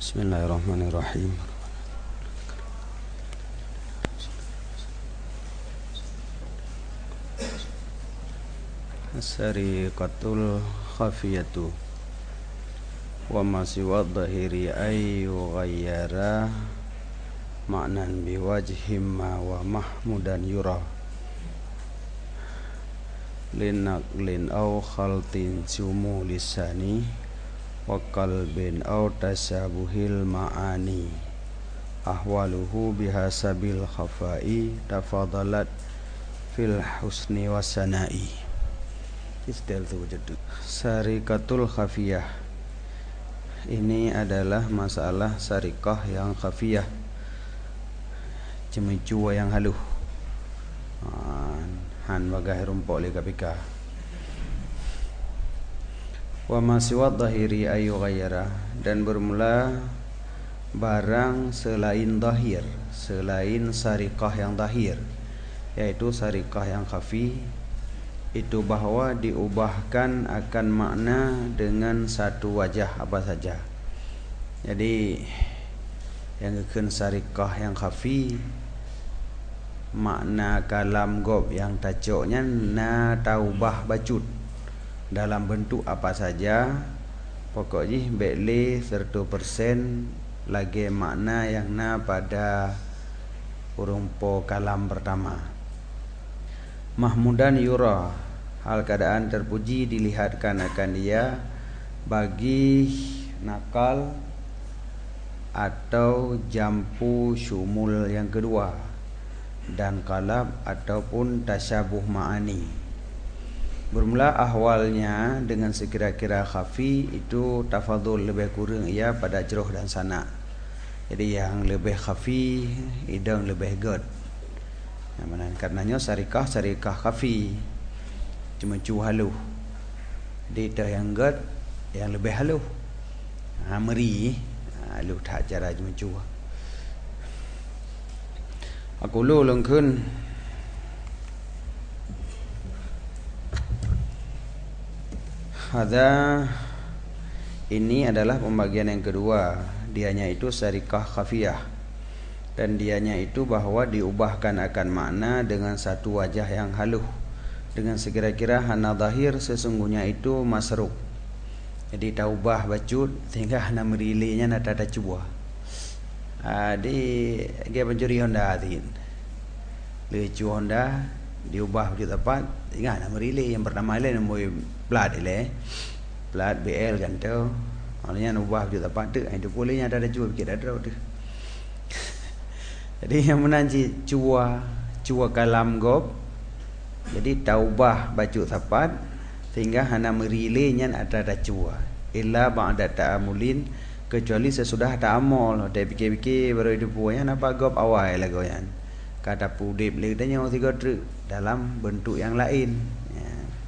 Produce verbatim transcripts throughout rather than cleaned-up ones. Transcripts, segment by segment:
Bismillahirrahmanirrahim. As-sariqatul khafiyatu wa ma siwa dhahiri ayu ghayyara ma'nan biwajhim ma wa mahmudan yura linaqlin aw khaltin sumu lisani wa qalbin aw tasabuhil ma'ani ahwaluhu bihasabil khafai tafadalat fil husni wasana'i. Istil tu wujud. Sarikatul khafiyah, ini adalah masalah sarikah yang khafiyah, cemicu yang haluh. Han bagai rumpok le kapika. Wa masiwad dhahiri ayu ghayyara, dan bermula barang selain zahir, selain sarikah yang zahir, yaitu sarikah yang khafi, itu bahwa diubahkan akan makna dengan satu wajah apa saja. Jadi yang keun sarikah yang khafi, makna kalam gob yang tacoknya na taubah bacut dalam bentuk apa saja, pokoknya bekle seratus persen lagi makna yang na pada urung po kalam pertama. Mahmudan yura, hal keadaan terpuji dilihatkan akan dia bagi nakal atau jampu syumul yang kedua, dan kalab ataupun tasyabuh ma'ani. Bermula ahwalnya dengan sekira-kira khafi itu tafadhul lebih kurang ia pada jeruh dan sana. Jadi yang lebih khafi idang lebih gad. Yang mana karenanya sarikah sarikah khafi cuma cu haluh. Di dah yang gad yang lebih haluh. Ha meri haluh tak cara cuma cu. Aku lu lengkun Hadza, ini adalah pembagian yang kedua. Dianya itu sarikah khafiyah, dan dianya itu bahwa diubahkan akan makna dengan satu wajah yang haluh, dengan sekira-kira hana zahir sesungguhnya itu masruk. Jadi taubah bacut sehingga hana merilinya nada ada cuba. Ah di dia pencuri Honda tin. Lecu Honda diubah begitu tepat sehingga hana merili yang pertama ile nombor plat ile. Plat B L kan tu. Maknanya ubah begitu tepat tu itu bolehnya ada ada cuba sikit ada tu. Jadi yang menanci cua cua kalam gob. Jadi taubah baju tepat sehingga hana merilenya ada ada cua. Illa ba'da ta'amulin, kecuali sesudah ta'amul. Dia fikir-fikir baru itu punya napa gob awal lah goyan. Kata pudip le tanya tiga truk dalam bentuk yang lain. Ya.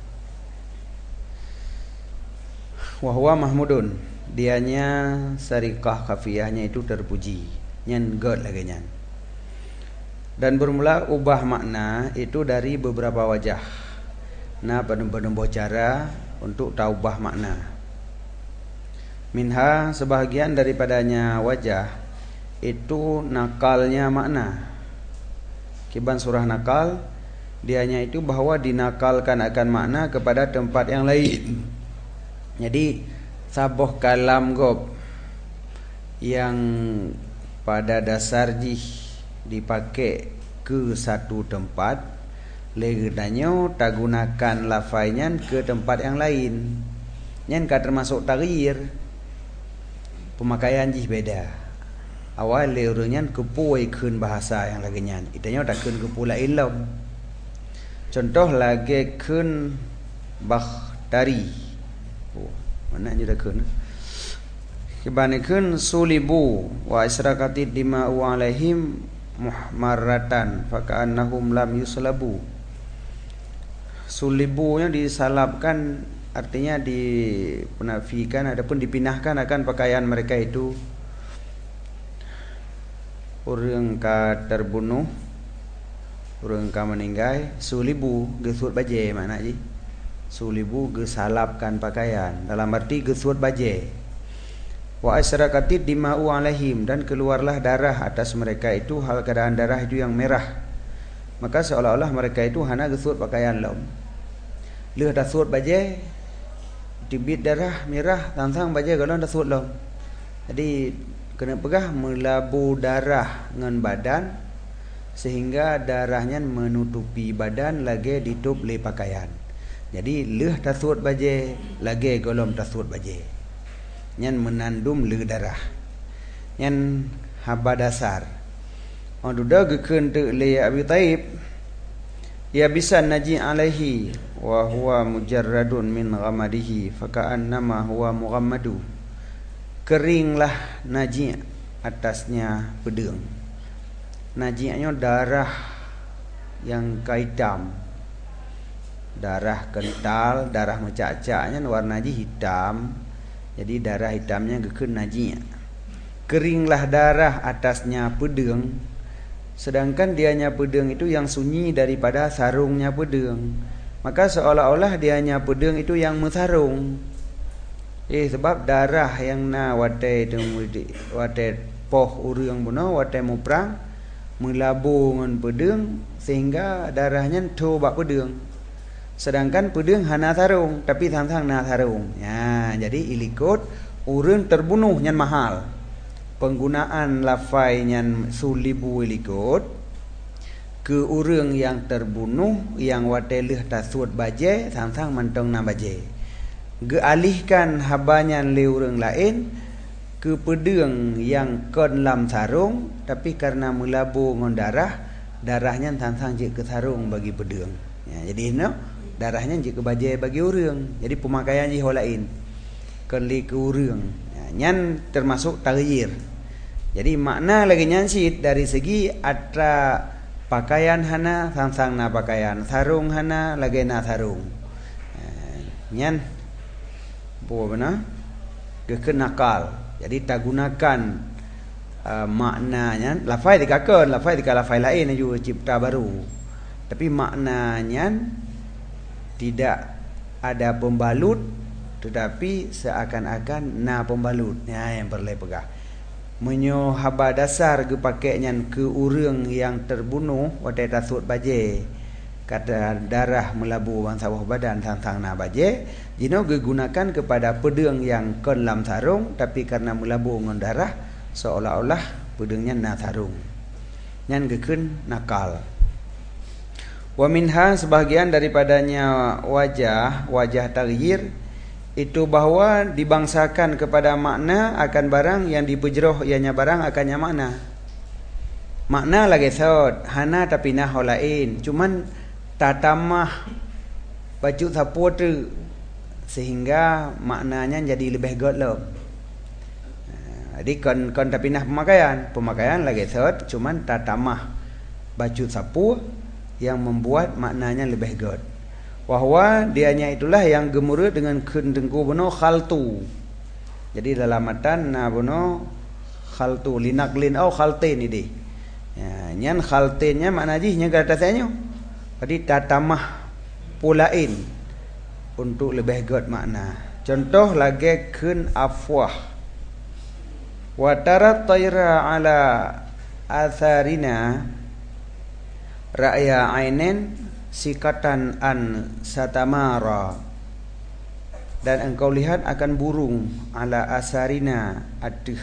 Wa huwa mahmudun, dianya sarikah khafiyahnya itu terpuji. Nyan god lagi nyan. Dan bermula ubah makna itu dari beberapa wajah. Nah, penuh-penuh cara untuk taubah makna. Minha, sebahagian daripadanya wajah itu nakalnya makna. Kiban surah nakal, dianya itu bahwa dinakalkan akan makna kepada tempat yang lain. Jadi saboh kalam gob yang pada dasar jih dipakai ke satu tempat, legenanya tak gunakan lafainya ke tempat yang lain. Yang kan termasuk taghir, pemakaian jih beda. Awal leurnya kepuai kun bahasa yang lagi nyan, itanya tak kun kepula ilam. Contoh lagi kun bakhtari. Oh, mana je dah kun? Kebanikan sulibu wa israkatid dima'u alaihim muhmarratan faka'annahum lam yuslabu. Sulibunya disalabkan, artinya dipenafikan ataupun dipindahkan akan pakaian mereka itu. Orang ka terbunuh, orang ka meninggal, sulibu gesut baje mana ji? Sulibu gesalapkan pakaian, dalam arti gesut baje. Wa asrakatid dima'u alaihim, dan keluarlah darah atas mereka itu hal keadaan darah itu yang merah. Maka seolah-olah mereka itu hana gesut pakaian lom. Leuh dasut baje dibit darah merah tantang baje galon dasut lom. Jadi kena pegah melabu darah ngan badan sehingga darahnya menutupi badan lagi ditutup le pakaian. Jadi leuh dasut baje lagi golom dasut baje. Nyan menandum le darah. Nyan haba dasar. Aduda gekeun teu le Abi Taib. Ya bisa naji alaihi wa huwa mujarradun min ghamadihi faka'annama huwa mughammadu. Keringlah naji atasnya pedang. Naji'nya darah yang hitam. Darah kental, darah mencacaknya warna hitam. Jadi darah hitamnya gekeun najinya. Keringlah darah atasnya pedang. Sedangkan dianya pedang itu yang sunyi daripada sarungnya pedang. Maka seolah-olah dianya pedang itu yang mesarung. Eh sebab darah yang na wate temudi wate poh urang buno wate mu perang melabu ngan pedang sehingga darahnya tu bak pedang. Sedangkan pedang hana sarung tapi tang-tang na sarung. Ya, jadi ilikut urang terbunuh nyan mahal. Penggunaan lafai nyan sulibu ilikut ke urang yang terbunuh yang wateleh tasud baje tang-tang mantong na baje. Gealihkan habanya le urang lain ke pedang yang kon lam sarung tapi karena melabu ngan darah darahnya tang-tang je ke sarung bagi pedang. Ya, jadi no darahnya je ke baje bagi urang. Jadi pemakaian je lain. Keli ke urang. Ya, nyan termasuk taghyir. Jadi makna lagi nyansit dari segi atra pakaian hana sang-sang na pakaian, sarung hana lagi na sarung. Ya, nyan apa benar? Gekeun nakal. Jadi tak gunakan uh, maknanya lafai dikakeun, lafai dika lafai lain juga cipta baru. Tapi maknanya tidak ada pembalut tetapi seakan-akan na pembalut. Ya, yang perlu pegah. Menyo haba dasar ge pakainya ke urang yang terbunuh wadai tasut baje. Kata darah melabu bang sawah badan tang-tang na baje. Jino ge gunakan kepada pedang yang kon lam sarung tapi karena melabu ngan darah seolah-olah pedangnya na sarung. Nyan gekeun nakal. Wa minha sebahagian daripadanya wajah wajah taghyir itu bahwa dibangsakan kepada makna akan barang yang dipejroh ianya barang akannya makna. Makna lagi saud hana tapi nah lain cuman tatamah baju sapu tu sehingga maknanya jadi lebih godlop. Jadi kon kon tapi nah pemakaian pemakaian lagi saud cuman tatamah baju sapu yang membuat maknanya lebih god. Wahwa dianya itulah yang gemuruh dengan kendengku bono khaltu. Jadi dalam matan na bono khaltu linaklin au khaltin ini. Ya, nyan khaltinnya makna jihnya kata saya. Jadi tatamah pulain untuk lebih god makna. Contoh lagi kun afwah. Wa tarat tayra ala atharina ra'ya ainen sikatan an satamara, dan engkau lihat akan burung ala asarina aduh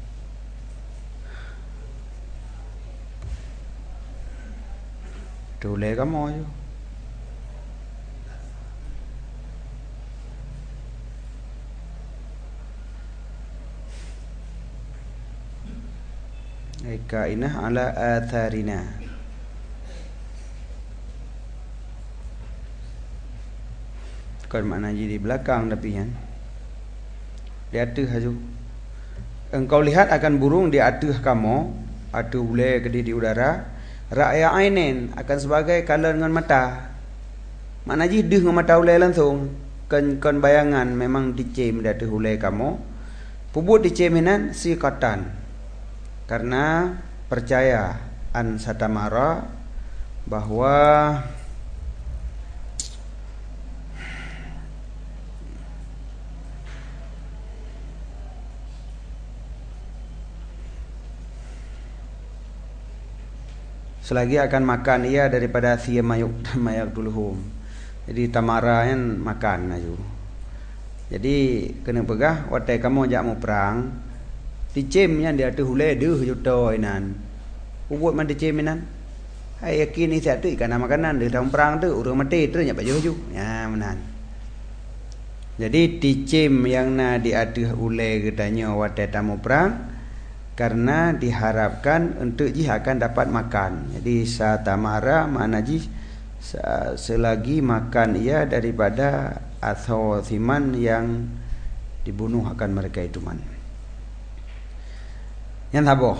tule kamu yo eka inah ala atharina. Kan makna jadi belakang tapi kan dia atuh haju. Engkau lihat akan burung di atuh kamu, atuh boleh gede di udara. Ra'ya ainen akan sebagai kala dengan mata. Makna ji deuh dengan mata ulai langsung. Kan kan bayangan memang dicem di atuh ulai kamu. Pubut diceminan sikatan. Karena percaya an satamara bahwa selagi akan makan ia daripada thiyam mayuk mayak duluhum. Jadi tamara kan makan aju. Jadi kena pegah watai kamu jak mau perang dicim yang dia tu hulai deuh juta inan. Ubut man dicim inan. Hai yakin ni satu ikan makanan dia dalam perang tu urang mati tu nya baju-baju. Ya menan. Jadi dicim yang na diaduh ulai katanya watai tamu perang karena diharapkan untuk ji akan dapat makan. Jadi satamara makna ji selagi makan ia daripada atau thiman yang dibunuh akan mereka itu man. Yang taboh.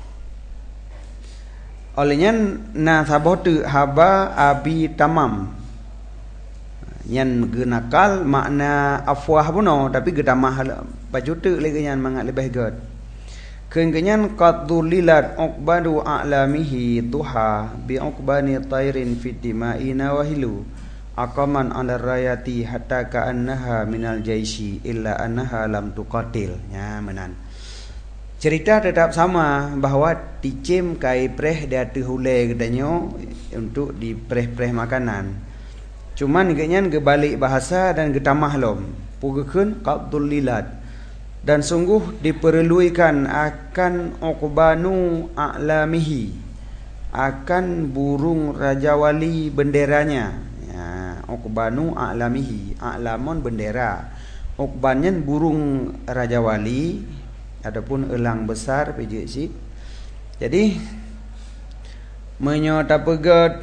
Olehnya na taboh tu haba abi tamam. Yang genakal makna afwah puno tapi gedamah baju tu lagi yang mangat lebih gad. Kengenyan qaddulilat uqbadu a'lamihi duha bi uqbani tairin fit dima'ina wahilu aqaman 'ala rayati hatta ka'annaha minal jaisi illa annaha lam tuqatil. Ya menan. Cerita tetap sama bahawa dicim kai preh dia tu hulai gedanyo untuk di preh-preh makanan. Cuman genyan gebalik bahasa dan getamah lom. Pugekeun qaddulilat. Dan sungguh diperlukan akan uqbanu a'lamihi, akan burung raja wali benderanya. Ya, uqbanu a'lamihi, a'lamun bendera. Uqbannya burung raja wali ataupun elang besar pejik si. Jadi menyota pegat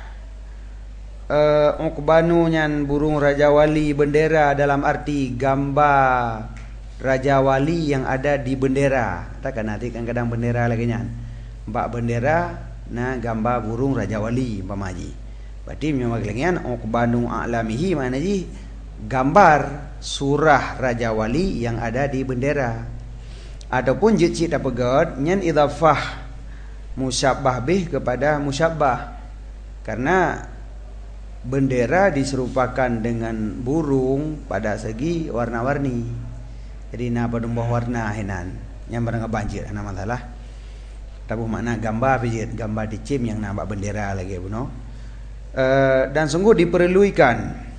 uh, uqbanu nyan burung raja wali bendera dalam arti gambar raja wali yang ada di bendera. Takkan nanti kan kadang bendera lagi nyan. Mbak bendera na gambar burung raja wali pamaji. Berarti memang lengan uqbanu a'lamihi mana ji gambar surah raja wali yang ada di bendera. Ataupun jecik tapegad nyan idhafah musyabbah bih kepada musyabbah. Karena bendera diserupakan dengan burung pada segi warna-warni. Jadi na berubah warna hinan yang barang banjir ana masalah. Tabuh makna gambar bijit, gambar dicim yang nampak bendera lagi buno. Uh, dan sungguh diperlukan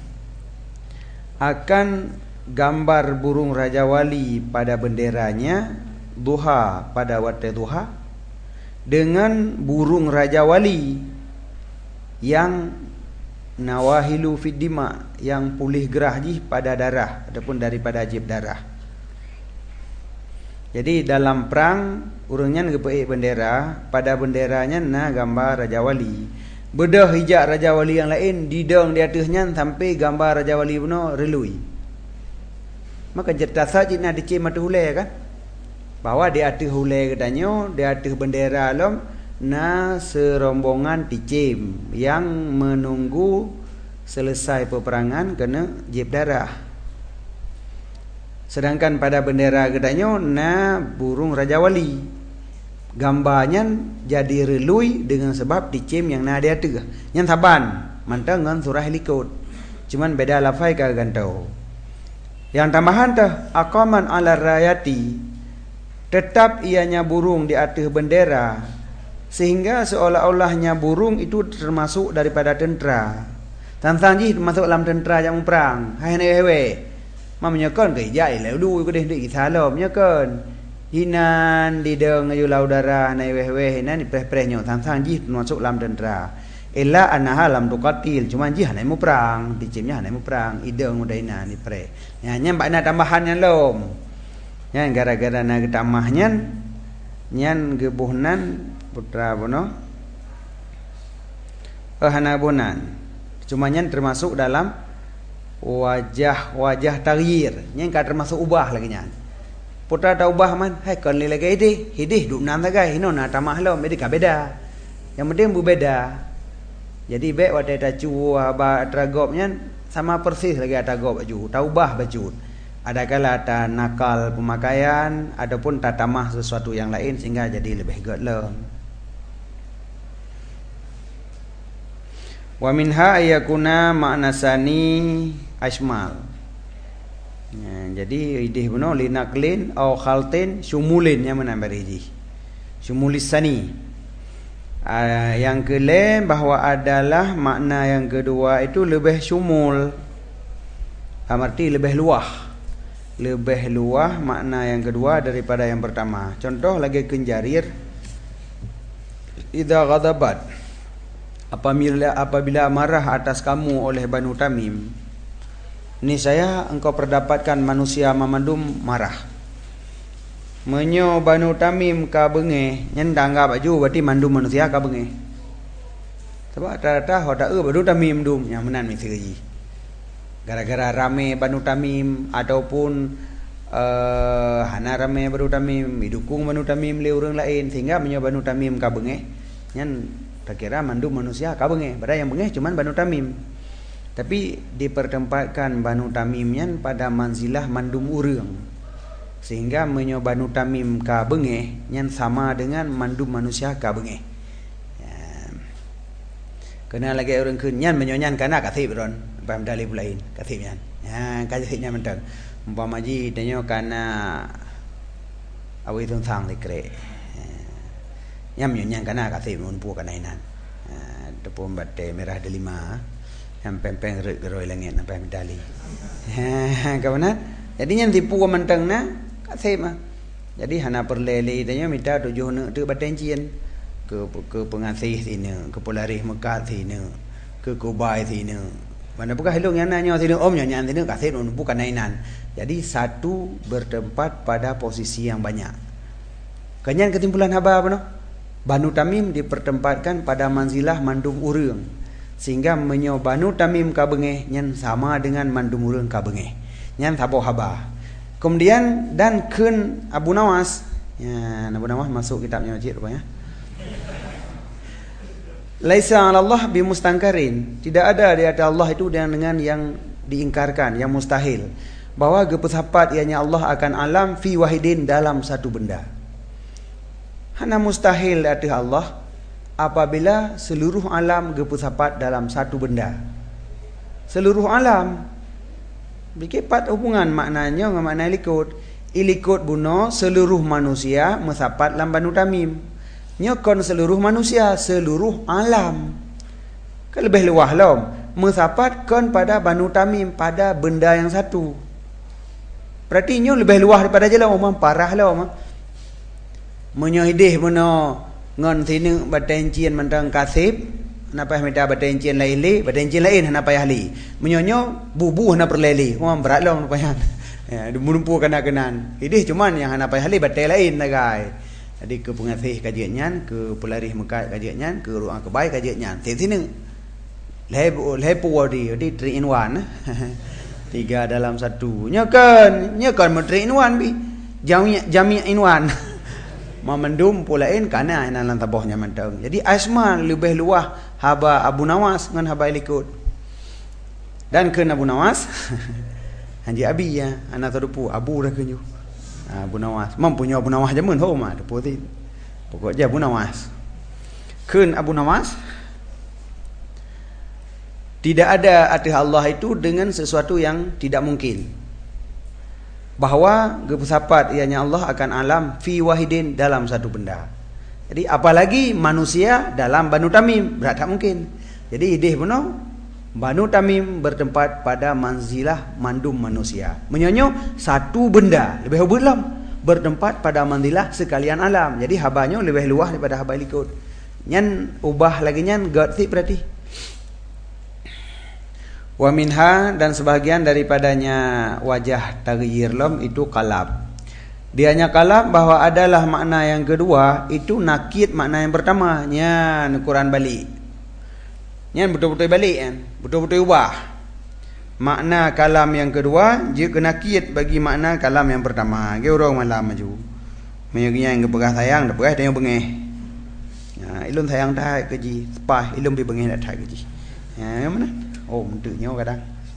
akan gambar burung raja wali pada benderanya duha pada waktu duha dengan burung raja wali yang nawahilu fid dima yang pulih gerah ji pada darah ataupun daripada ajib darah. Jadi dalam perang urangnya ngepeik bendera, pada benderanya na gambar raja wali. Bedah hijak raja wali yang lain didang di atasnya sampai gambar raja wali puno relui. Maka cerita saja nak dicim atas hulai kan. Bahawa di atas hulai katanya, di atas bendera lom na serombongan dicim yang menunggu selesai peperangan kena jib darah. Sedangkan pada bendera gedanya na burung raja wali. Gambarnya jadi relui dengan sebab dicim yang na dia tu. Yang saban mantang dengan surah likut. Cuman beda lafai ka gantau. Yang tambahan tu aqaman 'ala rayati, tetap ianya burung di atas bendera sehingga seolah-olahnya burung itu termasuk daripada tentera. Tantang ji termasuk dalam tentera yang perang. Hai hewe. Mamanya kan ke jai lalu ko deh dik salam nya kan hinan di deng ayu laudara nai weh-weh hinan preh-prehnyo sang-sang ji masuk dalam tentera illa annaha lam tuqatil cuma ji hanai mu perang dicimnya hanai mu perang ideng udah hinan di preh nya nya bakna tambahannya lom nya gara-gara na tamahnya nyan gebuhnan putra bono eh hanabunan cuma nyan termasuk dalam wajah-wajah taghyir yang kan termasuk ubah lagi nyan. Putra ta ubah man, hai kon lagi ide, hidih duk nam tagai, hino na tamah lo, medi ka beda. Yang penting bu beda. Jadi baik wadai ta cu ba tragopnya sama persis lagi ada gop baju, ta ubah baju. Ada kala ta nakal pemakaian ataupun ta tamah sesuatu yang lain sehingga jadi lebih godlem. Wa minha ayakuna makna sani asmal. Ya, jadi idih beno linaklin au khaltin syumulin yang menambah idih. Syumulis sani. Uh, yang kelima bahawa adalah makna yang kedua itu lebih syumul, arti lebih luah, lebih luah makna yang kedua daripada yang pertama. Contoh lagi Kenjarir, idza ghadabat, apabila apabila marah atas kamu oleh Banu Tamim, ni saya engkau perdapatkan manusia memandum marah. Menyo Banu Tamim ka benge nyendang ka baju berarti mandum manusia ka benge. Sebab rata-rata hoda e Banu Tamim dum yang menan miseri. Gara-gara rame Banu Tamim ataupun uh, hana rame Banu Tamim didukung Banu Tamim le orang lain sehingga menyo Banu Tamim ka benge nyen tak kira mandum manusia ka benge. Padahal yang benge cuman Banu Tamim. Tapi dipertempatkan Banu Tamim nyen pada manzilah mandum urang. Sehingga menyo Banu Tamim ka bengeh yang sama dengan mandum manusia ka bengeh. Ya. Kena lagi orang kun nyan menyo nyan kana kasih beron, pam dalih pulain kasih nyan. Ya, kasih nyan mentang. Umpama ji tanyo kana awi tong sang dikre. Ya. Nyam nyan kana kasih mun pu kana inan. Ya, tepung batte merah delima. Yang pempeng rek geroi langit sampai medali. Ha, kawan. Jadi nyan tipu mentang na kasema. Jadi hana perlele tanya minta tujuh ne tu batencien ke ke pengasih sini, ke Polaris Mekah sini, ke Kubai sini. Mana bukan hilung yang nanya sini om nyan sini kasih bukan nainan. Jadi satu bertempat pada posisi yang banyak. Kenyan kesimpulan haba apa no? Banu Tamim dipertempatkan pada manzilah mandum urang. Sehingga menyo Banu Tamim ka bengeh nyan sama dengan mandum urang ka bengeh. Nyan sabo haba. Kemudian dan kun Abu Nawas, ya, Abu Nawas masuk kitabnya Masjid rupanya. Laisa 'ala Allah bimustangkarin, tidak ada di atas Allah itu dengan yang diingkarkan, yang mustahil. Bahwa gepesapat ianya Allah akan alam fi wahidin dalam satu benda. Hana mustahil di atas Allah apabila seluruh alam gepesapat dalam satu benda. Seluruh alam Bikipat hubungan maknanya dengan makna ilikut. Ilikut buno seluruh manusia mesapat lam Banu Tamim. Nyokon seluruh manusia, seluruh alam. Kan lebih luah lom. Mesapat kon pada Banu Tamim, pada benda yang satu. Berarti nyo lebih luah daripada je lah. Memang parah lah. Menyohidih buno ngon sini batencien mentang kasib. Hana payah minta batencien lain-lain, batencien lain hana payah li. Menyonyo bubuh hana perleli. Orang berat lah hana payah. Ya, lumpuh kena-kenan. Idih cuman yang hana payah li batai lain lah guys. Jadi ke pengasih kajian ke Polaris Mekah kajian ke ruang kebaik kajian. Sini lepo lepo di di three in one. Tiga dalam satu. Nyakan, nyakan three in one bi. Jami jami in one. Memendum pulain kana dalam tabahnya mentang. Jadi asma lebih luah haba Abu Nawas dengan haba ilikut. Dan ke Abu Nawas Hanji Abi ya, anak terdepu Abu dah kenyu. Abu Nawas, mempunyai Abu Nawas jamun ho mah depu ti. Pokok je Abu Nawas. Keun Abu Nawas tidak ada atas Allah itu dengan sesuatu yang tidak mungkin. Bahawa gepesapat ianya Allah akan alam fi wahidin dalam satu benda. Jadi apalagi manusia dalam Banu Tamim, berat tak mungkin. Jadi idih benar Banu Tamim bertempat pada manzilah mandum manusia. Menyonyo satu benda lebih belam bertempat pada manzilah sekalian alam. Jadi habanya lebih luas daripada haba likut. Nyan ubah lagi nyan gatsi berarti. Wa minha dan sebahagian daripadanya wajah taghyir lam itu qalab. Dianya qalab bahwa adalah makna yang kedua itu nakid makna yang pertama. Nyan Quran balik. Nyan betul-betul balik kan. Betul-betul ubah. Makna kalam yang kedua dia kena nakid bagi makna kalam yang pertama. Ge orang malam maju. Menyagi yang kepegah sayang dah pegah tengok bengeh. Ya, ilun sayang dah keji, sepah ilun pi bengeh dah dah keji. Ya, yang mana? Oh, mentuknya kadang.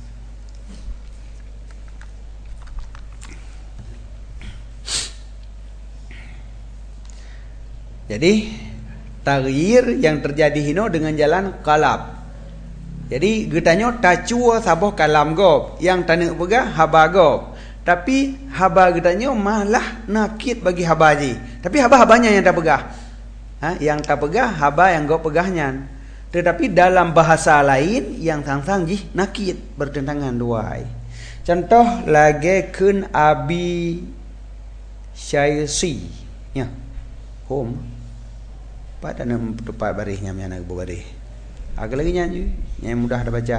Jadi taghyir yang terjadi hino dengan jalan qalab. Jadi getanyo tacua saboh kalam gob, yang tanah pegah haba gob. Tapi haba getanyo malah nakit bagi haba ji. Tapi haba-habanya yang dah pegah. Ha? Yang tak pegah haba yang go pegahnya. Tetapi dalam bahasa lain yang sang-sang jih nakit bertentangan dua. Contoh lagi kun abi syaisi. Ya. Home. Pada nama tempat barihnya yang nak berbarih. Agak lagi nyanyi yang mudah dah baca.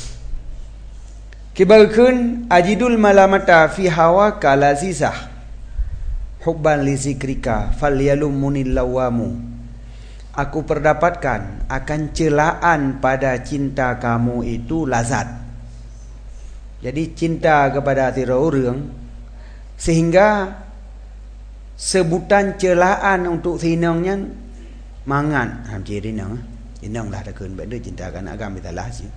Kibalkun ajidul malamata fi hawa kalazizah. Hubban li zikrika falyalummunil lawamu. Aku perdapatkan akan celaan pada cinta kamu itu lazat. Jadi cinta kepada tira orang sehingga sebutan celaan untuk sinangnya mangan hamci rinang. Inang dah takun benda cinta kan agam bitalah sih.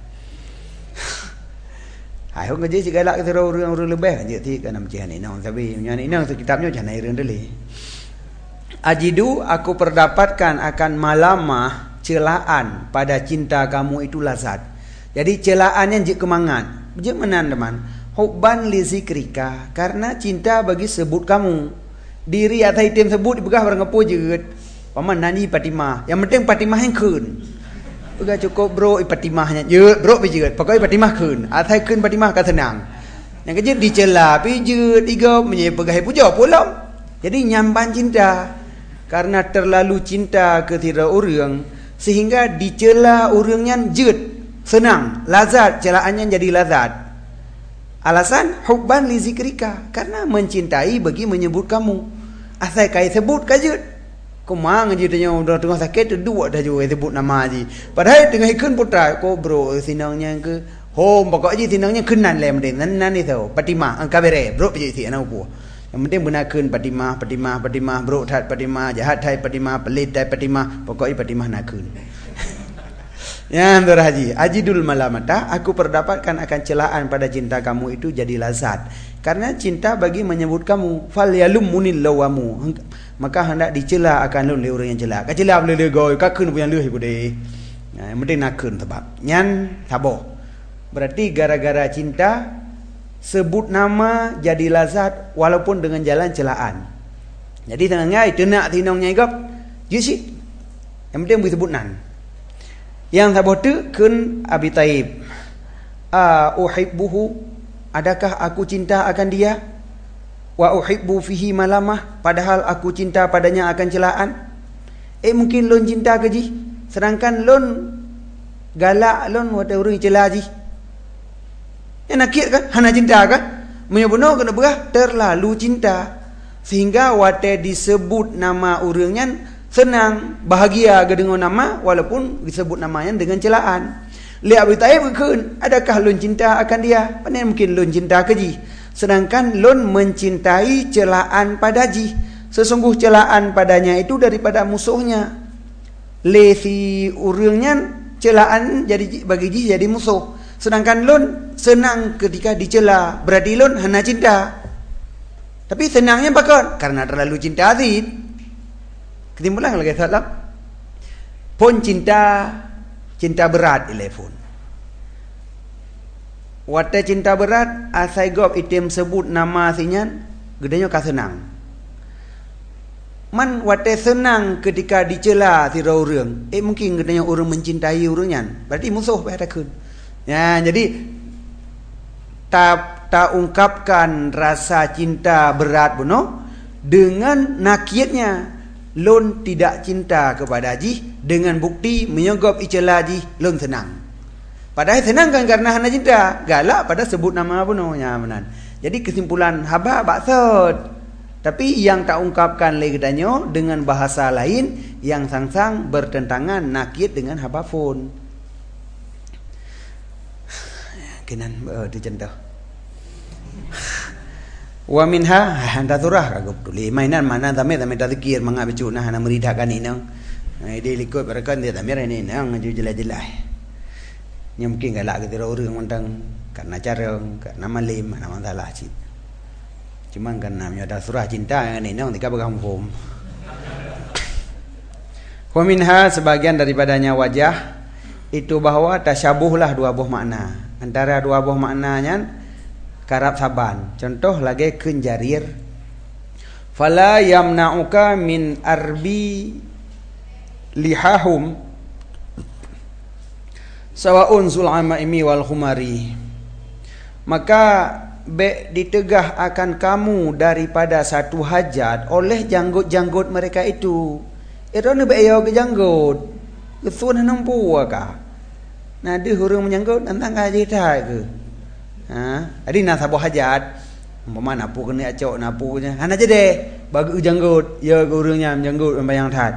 Hai hong kerja segala kita orang-orang lebih je ti kan macam ni nang tapi nya ni nang tu kitabnya jangan ireun deli. Ajidu aku perdapatkan akan malamah celaan pada cinta kamu itu lazat. Jadi celaannya je kemangan. Je menan teman. Hubban li zikrika karena cinta bagi sebut kamu. Diri atau item sebut dipegah barang apa je. Paman nani Fatimah. Yang penting Fatimah yang keun. Udah cukup bro Fatimahnya. Je bro pijet. Pokoknya Fatimah keun. Atau keun Fatimah kan senang. Yang kerja dicela pijet tiga menyai pegah puja pulang. Jadi nyampan cinta. Karena terlalu cinta ke tira orang sehingga dicela orangnya jet. Senang, lazat, celaannya jadi lazat. Alasan hubban li zikrika karena mencintai bagi menyebut kamu. Asal kai sebut kajet. Kumang je tanya udah tengah sakit dua dah juga sebut nama je. Padahal tengah ikun putra ko bro sinangnya ke home pokok je sinangnya kenan le mending nan ni tahu. Fatimah angkabere bro je si anak aku. Yang penting benakeun Fatimah, Fatimah, Fatimah, bro that Fatimah, jahat thai Fatimah, pelit thai Fatimah, pokoknya Fatimah nakeun. Ya, Nur Haji, ajidul malamata, aku perdapatkan akan celaan pada cinta kamu itu jadi lazat. Karena cinta bagi menyebut kamu, fal yalum munil lawamu. Maka hendak dicela akan lun le orang yang celak. Ka cela boleh le goy, ka keun punya leuh ibu deh. Nah, yang penting nakeun sebab. Nyan taboh. Berarti gara-gara cinta sebut nama jadi lazat walaupun dengan jalan celaan. Jadi tenangnya itu nak tinongnya igap. Yusit. Yang penting disebut nan. Yang sabot tu kun Abi Taib. A uhibbuhu, adakah aku cinta akan dia? Wa uhibbu fihi malamah, padahal aku cinta padanya akan celaan. Eh mungkin lon cinta ke ji? Sedangkan lon galak lon wata orang celah ji. Ya nakit kan? Hana cinta kan? Menyebenar kena berah terlalu cinta sehingga wata disebut nama orangnya senang, bahagia dengan nama walaupun disebut namanya dengan celaan. Li Abi Taib keun, adakah lun cinta akan dia? Panen mungkin lun cinta ke ji. Sedangkan lun mencintai celaan pada ji. Sesungguh celaan padanya itu daripada musuhnya. Le si urangnya celaan jadi bagi ji jadi musuh. Sedangkan lun senang ketika dicela. Berarti lun hana cinta. Tapi senangnya bakal karena terlalu cinta Azid. Ketimbulan lagi salah. Pun cinta cinta berat telefon. Wata cinta berat asai gop item sebut nama sinya gedenya ka senang. Man wata senang ketika dicela tira urang. Eh mungkin gedenya orang mencintai urangnya. Berarti musuh pada keun. Ya, jadi tak tak ungkapkan rasa cinta berat buno dengan nakitnya. Lon tidak cinta kepada Haji dengan bukti menyogop icela Haji lon senang. Padahal senang kan karena hana cinta. Galak pada sebut nama apa namanya menan. Jadi kesimpulan haba baksud. Tapi yang tak ungkapkan lagi danyo dengan bahasa lain yang sang-sang bertentangan nakit dengan haba fun. Kenan uh, di contoh. Wa minha handa surah kagop tuli mainan mana tame tame tazkir manga bicu nah na meridakan ini nang dia likut berakan dia tame ini nang ju jelas-jelas nya mungkin galak ke tira urang mentang karena cara karena malim mana masalah cit cuma karena ada surah cinta ini nang tika berkampung. Wa minha sebagian daripadanya wajah itu bahwa tasyabuhlah dua buah makna antara dua buah maknanya karab saban. Contoh lagi kenjarir. Fala yamna'uka min arbi lihahum sawaun zul'amaimi wal khumari. Maka be ditegah akan kamu daripada satu hajat oleh janggut-janggut mereka itu. Itu ni be yo ke janggut. Kesun nampu ka. Nah dia hurung menyanggut tentang haji tak ke. Ha, adi nak sabuh hajat. Umpama napu kena acok napunya. Han aja deh bagi janggut ya hurungnya menjanggut membayang tat.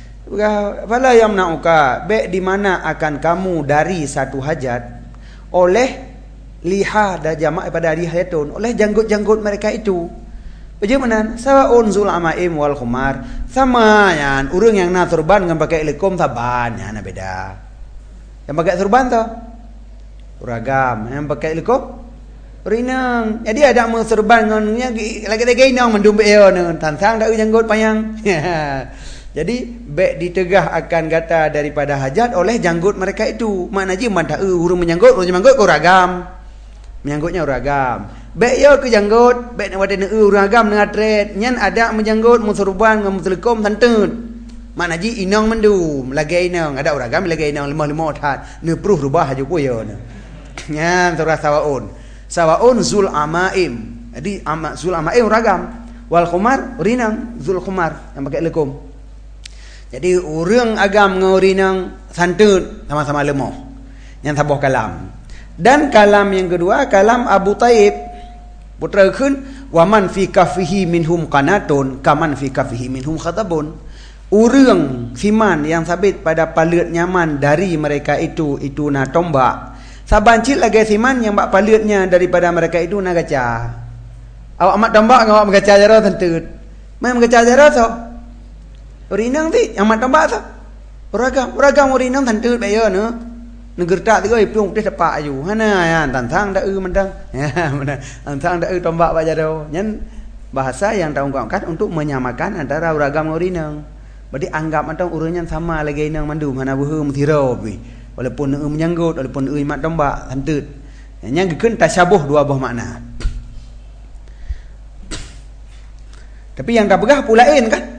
Fala yamna'uka be di mana akan kamu dari satu hajat oleh liha dan jamak pada hari hayatun oleh janggut-janggut mereka itu. Bagaimana? Sawaun zul'amaim wal khumar. Sama yang urang yang nak turban dengan pakai ilekom saban ya na beda. Yang pakai turban tu uragam, yang pakai ilekom rinang. Jadi ada mau turban ngannya lagi-lagi inang mendumbe yo ne tantang dak janggut payang. Jadi be ditegah akan kata daripada hajat oleh janggut mereka itu. Makna je man tak urang menyanggut, urang menyanggut ko ragam. Menyanggutnya ragam. Be yo ke janggut, be nak wada ne ragam dengan tret. Nyan ada menjanggut musurban dengan muslikom tantun. Makna je inang mendum, lagi inang ada ragam lagi inang lima-lima tat. Ne pruh rubah aja ko yo ne. Nyan surah sawaun. Sawaun zul amaim. Jadi ama zul amaim ragam. Wal khumar rinang zul khumar yang pakai lekom. Jadi urang agam dengan rinang santun sama-sama lemah. Yang sabuh kalam. Dan kalam yang kedua kalam Abu Taib putrakeun waman fi kafihi minhum qanatun kaman fi kafihi minhum khatabun. Urang siman yang sabit pada palut nyaman dari mereka itu itu na tombak. Sabancit lagi siman yang bak palutnya daripada mereka itu na gaca. Awak amat tombak awak mengaca jara santut. Mai mengaca jara so. Rinang ti yang mat tombak tu. Ragam ragam rinang santut bayo ne. Negeri tak tiga ipung teh tepak ayu. Hana ya tantang dak eu mendang. Ya benar. Tantang dak eu tombak baca do. Nyen bahasa yang diungkapkan untuk menyamakan antara ragam dengan rinang. Berarti anggap antang urangnya sama lagi inang mandu mana buhu mthiro pi. Walaupun eu menyanggut walaupun eu mat tombak santut. Yang gekeun tasyabuh dua buah makna. Tapi yang dah begah pula lain kan?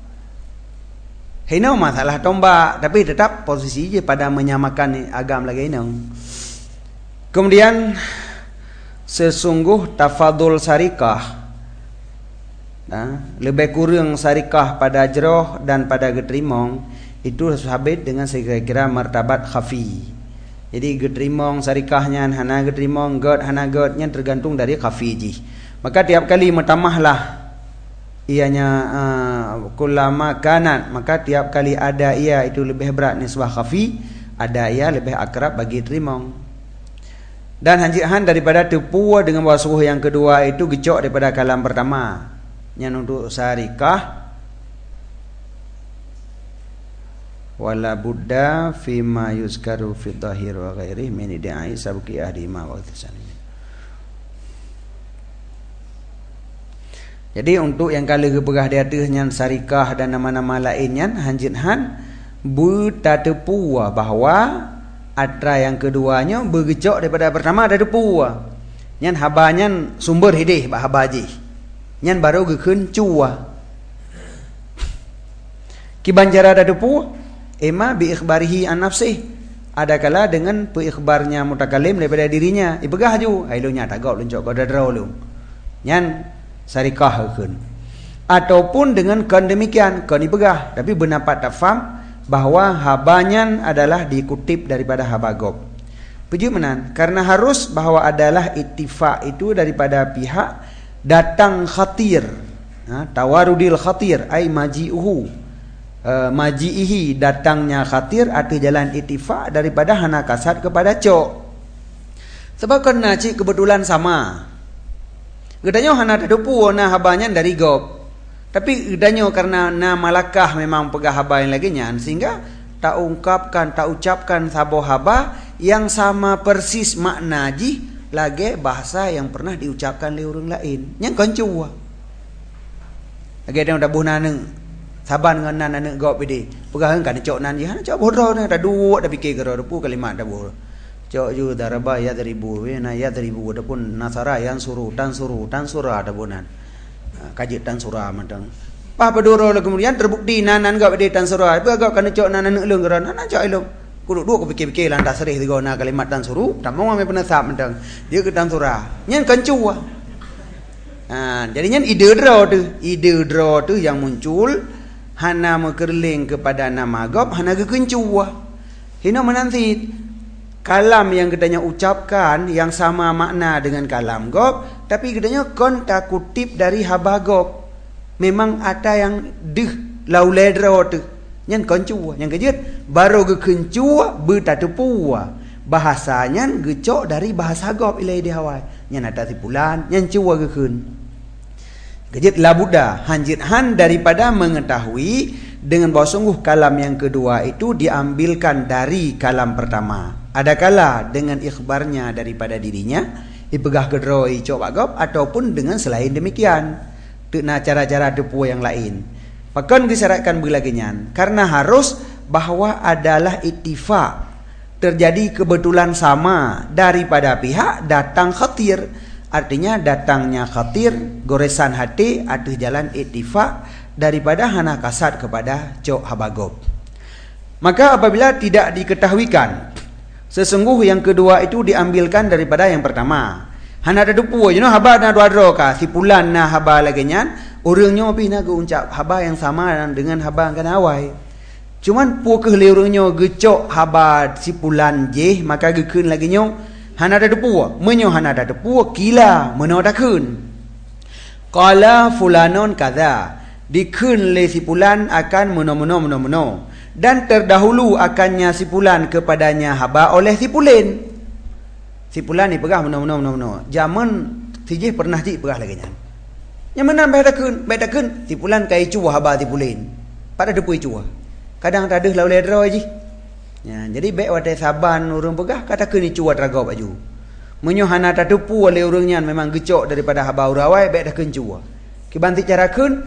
Hina masalah tombak tapi tetap posisi je pada menyamakan agam lagi inang. Kemudian sesungguh tafadul sarikah. Nah, lebih kurang sarikah pada jeroh dan pada getrimong itu sabit dengan sekira-kira martabat khafi. Jadi getrimong sarikahnya hana getrimong god hana godnya tergantung dari khafi ji. Maka tiap kali metamahlah ianya uh, kulama kanat maka tiap kali ada ia itu lebih berat nisbah khafi, ada ia lebih akrab bagi trimong. Dan hanjihan daripada tepua dengan wasuh yang kedua itu gecok daripada kalam pertama. Yang untuk sarikah wala buddha fima yuzkaru fi dhahir wa ghairihi min idai sabqi ahdi ma wa tsani. Jadi untuk yang kala kepegah di atasnya sarikah dan nama-nama lainnya hanjithan buta tepua bahawa atra yang keduanya bergecok daripada pertama ada tepua. Nyan habanya sumber hidih bah habaji. Nyan baru gekeun cua. Kibanjara ada tepua ema bi ikhbarihi an nafsih. Ada kala dengan peikhbarnya mutakalim daripada dirinya. Ipegah ju ailunya tagak luncok ko dadrau lu. Nyan sarikah keun. Ataupun dengan kan demikian kan dipegah tapi bernapat tak faham bahawa habanyan adalah dikutip daripada habagob. Puji menan karena harus bahawa adalah ittifaq itu daripada pihak datang khatir. Ha, tawarudil khatir ai maji'uhu. Uh, maji'ihi datangnya khatir atau jalan ittifaq daripada hana kasat kepada cok. Sebab kerana cik kebetulan sama. Gedanya hana depu na habanya dari gob. Tapi gedanya karena na malakah memang pegah haba yang lagi nyan sehingga tak ungkapkan tak ucapkan sabo haba yang sama persis makna ji lagi bahasa yang pernah diucapkan oleh orang lain. Yang kancu. Lagi ada dah buh naneng saban dengan nan nan gob ide. Pegah kan cok nan ji hana cok bodoh na dah dua dah fikir gero depu kalimat dah bodoh. Cok ju daraba ya ribu we na ya ribu adapun nasara yang suruh dan suruh dan surah adabunan kaji dan surah madang Pas berdoro lah kemudian terbukti nanan gak berdiri tan surah. Apa gak kena cok nanan elung geran. Nanan cok elung. Kudu dua aku fikir-fikir lantas serih tiga na kalimat tan suruh. Tak mau ambil penasab mentang. Dia ke tan surah. Nyan kencu ah. Ha, jadi nyan ide draw tu. Ide draw tu yang muncul hana mekerling kepada nama gop hana ke kencu ah. Hina menanti kalam yang katanya ucapkan yang sama makna dengan kalam gop, tapi katanya kon tak kutip dari haba gop. Memang ada yang deh lau ledro tu nyan koncu yang kejut baru ge kencu be ta tepu bahasanya gecok dari bahasa gop ilai di hawai nyan ada tipulan nyan cua ge keun kejut labuda hanjit han daripada mengetahui dengan bahawa sungguh kalam yang kedua itu diambilkan dari kalam pertama. Adakala dengan ikhbarnya daripada dirinya dipegah kedroi cok gop ataupun dengan selain demikian. Nak cara-cara depu yang lain. Pakon disyaratkan belaginyan karena harus bahwa adalah ittifaq terjadi kebetulan sama daripada pihak datang khatir. Artinya datangnya khatir goresan hati atas jalan ittifaq daripada hana kasat kepada cok habagob. Maka apabila tidak diketahuikan sesungguh yang kedua itu diambilkan daripada yang pertama. Hana ada depu you know haba na dua dro ka sipulan na haba lagi nyan orangnya pina ge uncap haba yang sama dengan haba kan awai cuman pu ke leurangnya gecok haba sipulan je maka ge keun lagi nyo hana ada depu menyo hana ada depu kila meno da keun qala fulanon kadza dikeun le sipulan akan meno-meno meno-meno dan terdahulu akannya sipulan kepadanya haba oleh sipulin. Sipulan ni pegah meno-meno meno-meno. Zaman sijih pernah cik pegah lagi nyan. Yang mana baik dak keun, baik dak keun sipulan kai cua haba sipulin. Pada depui cua. Kadang tak ada lau ledro ji. Ya, jadi baik watai saban urang pegah kata keun ni cua trago baju. Menyo hana tak depu oleh urang nyan memang gecok daripada haba urawai baik dak keun cua. Ki banti cara keun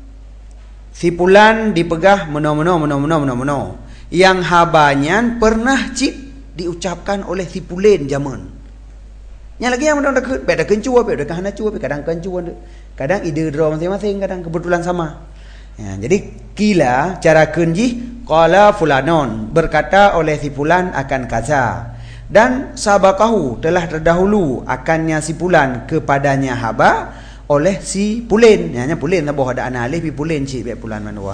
sipulan dipegah meno-meno meno-meno meno-meno. Yang habanyan pernah cik diucapkan oleh sipulin zaman. Yang lagi yang menang dekat, baik dah kencua, baik dah kahana cua, kadang kencua, kadang ide draw masing-masing, kadang kebetulan sama. Ya, jadi kila cara kenji qala fulanon berkata oleh si fulan akan kaza dan sabaqahu telah terdahulu akannya si fulan kepadanya haba oleh si pulin. Ya, nya pulin lah boh ada analih pi pulin cik baik fulan manwa.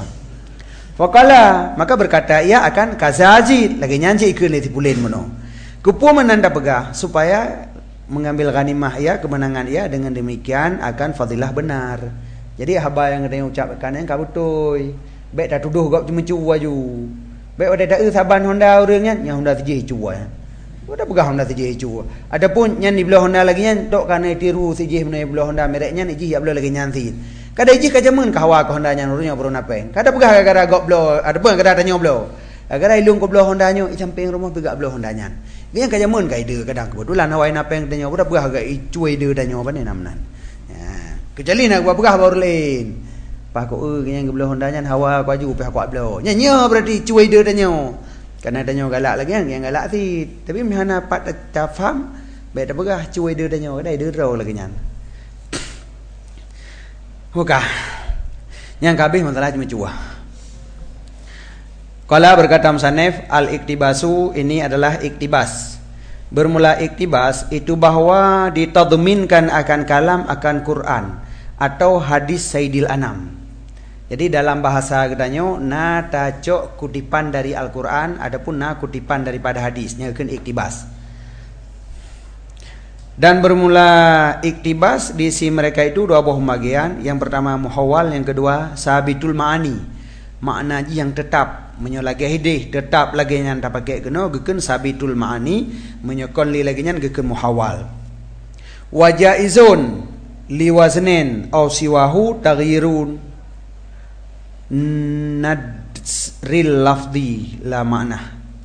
Faqala maka berkata ia akan kazaji lagi nyanci ikeun si pulin mono. Kupu menanda pegah supaya mengambil ghanimah ia kemenangan ia dengan demikian akan fadilah benar. Jadi haba yang kita ucapkan yang kabutoi. Baik dah tuduh gap cuma cua ju. Baik ada dak saban Honda urangnya yang Honda tejih cua. Udah pegah Honda tejih cua. Adapun yang di belah Honda lagi nya tok kana tiru tejih menai belah Honda mereknya ni jih ya belah lagi nyanti. Kada ijih ka jamun ka hawa ka Honda nya urangnya berona peng. Kada pegah gara-gara gap belah adapun kada tanya belah. Gara-gara ilung ko belah Honda nya i samping rumah pegak belah Honda nya. Dia kan jamun ka ide kadang kebetulan hawai napeng tanya udah pegah ga cuai ide tanya apa ni namnan. Kecuali nak buat pegah baru lain. Pak ko e yang belah Honda nya hawa ko aju peh ko belah. Nya nya berarti cuai dia tanya. Karena tanya galak lagi yang galak si. Tapi mihana pat ta faham baik dah pegah cuai dia tanya dai dia raw lagi nya. Hukah. Yang kabeh masalah cuma cua. Qala berkata musannif al-iktibasu ini adalah iktibas. Bermula iktibas itu bahwa ditadminkan akan kalam akan Quran atau hadis Sayyidil Anam. Jadi dalam bahasa katanya na tacok kutipan dari Al-Quran adapun na kutipan daripada hadisnya kan iktibas. Dan bermula iktibas di si mereka itu dua buah bagian. Yang pertama muhawwal, yang kedua sabitul ma'ani. Makna yang tetap menyolagi hidih tetap lagi yang tak pakai kena geken sabitul ma'ani menyokon li lagi yang geken muhawwal. Wajaizun liwaznin aw siwahu taghyirun nadril lafzi la makna.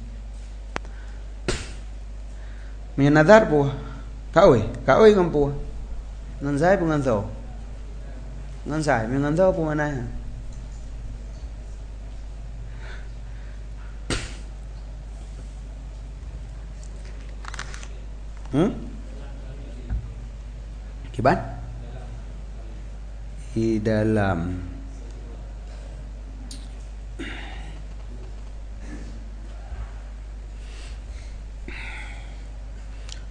Menadar pu kau eh kau eh kampu ngan sai pu ngan so ngan sai ngan so pu mana ya. Hmm? Kiban? Di dalam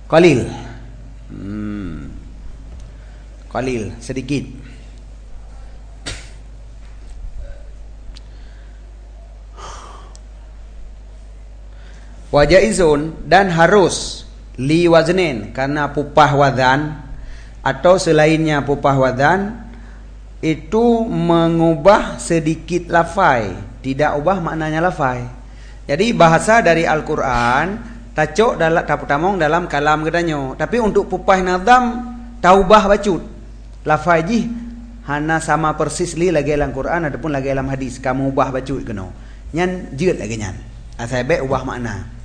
Qalil. Hmm. Qalil, sedikit. Wa jaizun, dan harus li waznin, karena pupah wazan atau selainnya pupah wazan itu mengubah sedikit lafai, tidak ubah maknanya lafai. Jadi bahasa dari Al-Quran tacok dalam taputamong dalam kalam gedanyo, tapi untuk pupah nazam taubah bacut lafai ji hana sama persis li lagi dalam Quran ataupun lagi dalam hadis, kamu ubah bacut keno nyan jeut lagi nyan asal be ubah makna.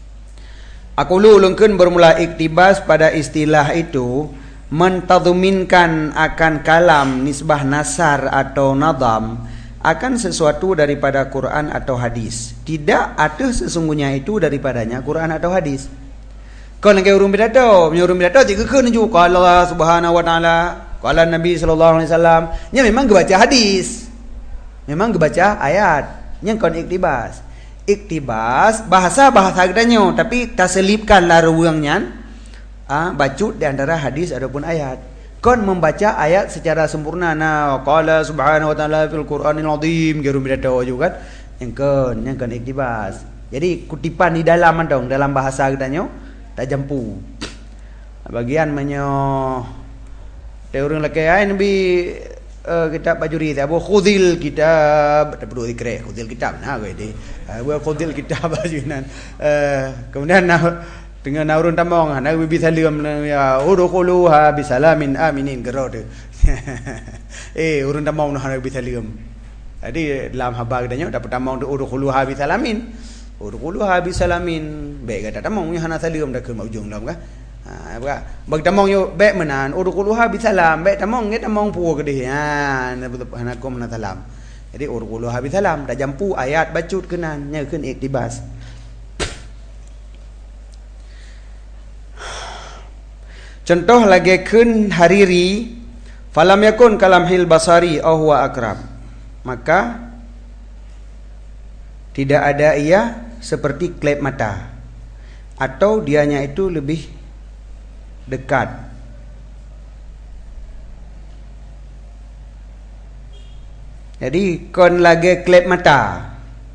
Aku ulungkeun bermula iktibas pada istilah itu mentadminkan akan kalam nisbah nasar atau nadam akan sesuatu daripada Quran atau hadis. Tidak ada sesungguhnya itu daripadanya Quran atau hadis. Kau nak urung pidato, urung pidato jika kau nunjuk Allah Subhanahu wa taala, qala Nabi sallallahu alaihi wasallam, nya memang gebaca hadis. Memang gebaca ayat, nya kon iktibas. Iktibas bahasa-bahasa gedanyo, tapi taselipkan laruangnya ah bacut di antara hadis ataupun ayat. Kon membaca ayat secara sempurna, na qala subhanahu wa ta'ala fil Qur'anil azim gerum bidato juga kan. Yang kon, yang kon iktibas. Jadi kutipan di dalam dong, dalam bahasa gedanyo tak jampu. Bagian menyo teori laki ai nabi Uh, kitab bajuri tu abu khudil kitab tak perlu dikira khudil kitab nah gue di abu khudil kitab bajunan uh, kemudian nah, dengan naurun tamong nah gue bisa liam ya udkhuluha bisalamin aminin gerode eh urun tamong nah gue bisa liam jadi dalam haba gedanya dapat tamong tu udkhuluha bisalamin udkhuluha bisalamin baik kata tamong nya hana saliam dah ke ujung dalam kah. Ha bag tamong yo be menan urquluha bisalam be tamong nget tamong pu gedeh ha hanakum natalam. Jadi urquluha bisalam dah jampu ayat bacut kenan nya keun iktibas. Contoh lagi keun hariri falam yakun kalamhil basari aw huwa akrab. Maka tidak ada ia seperti klep mata atau dianya itu lebih dekat. Jadi kon lagi klep mata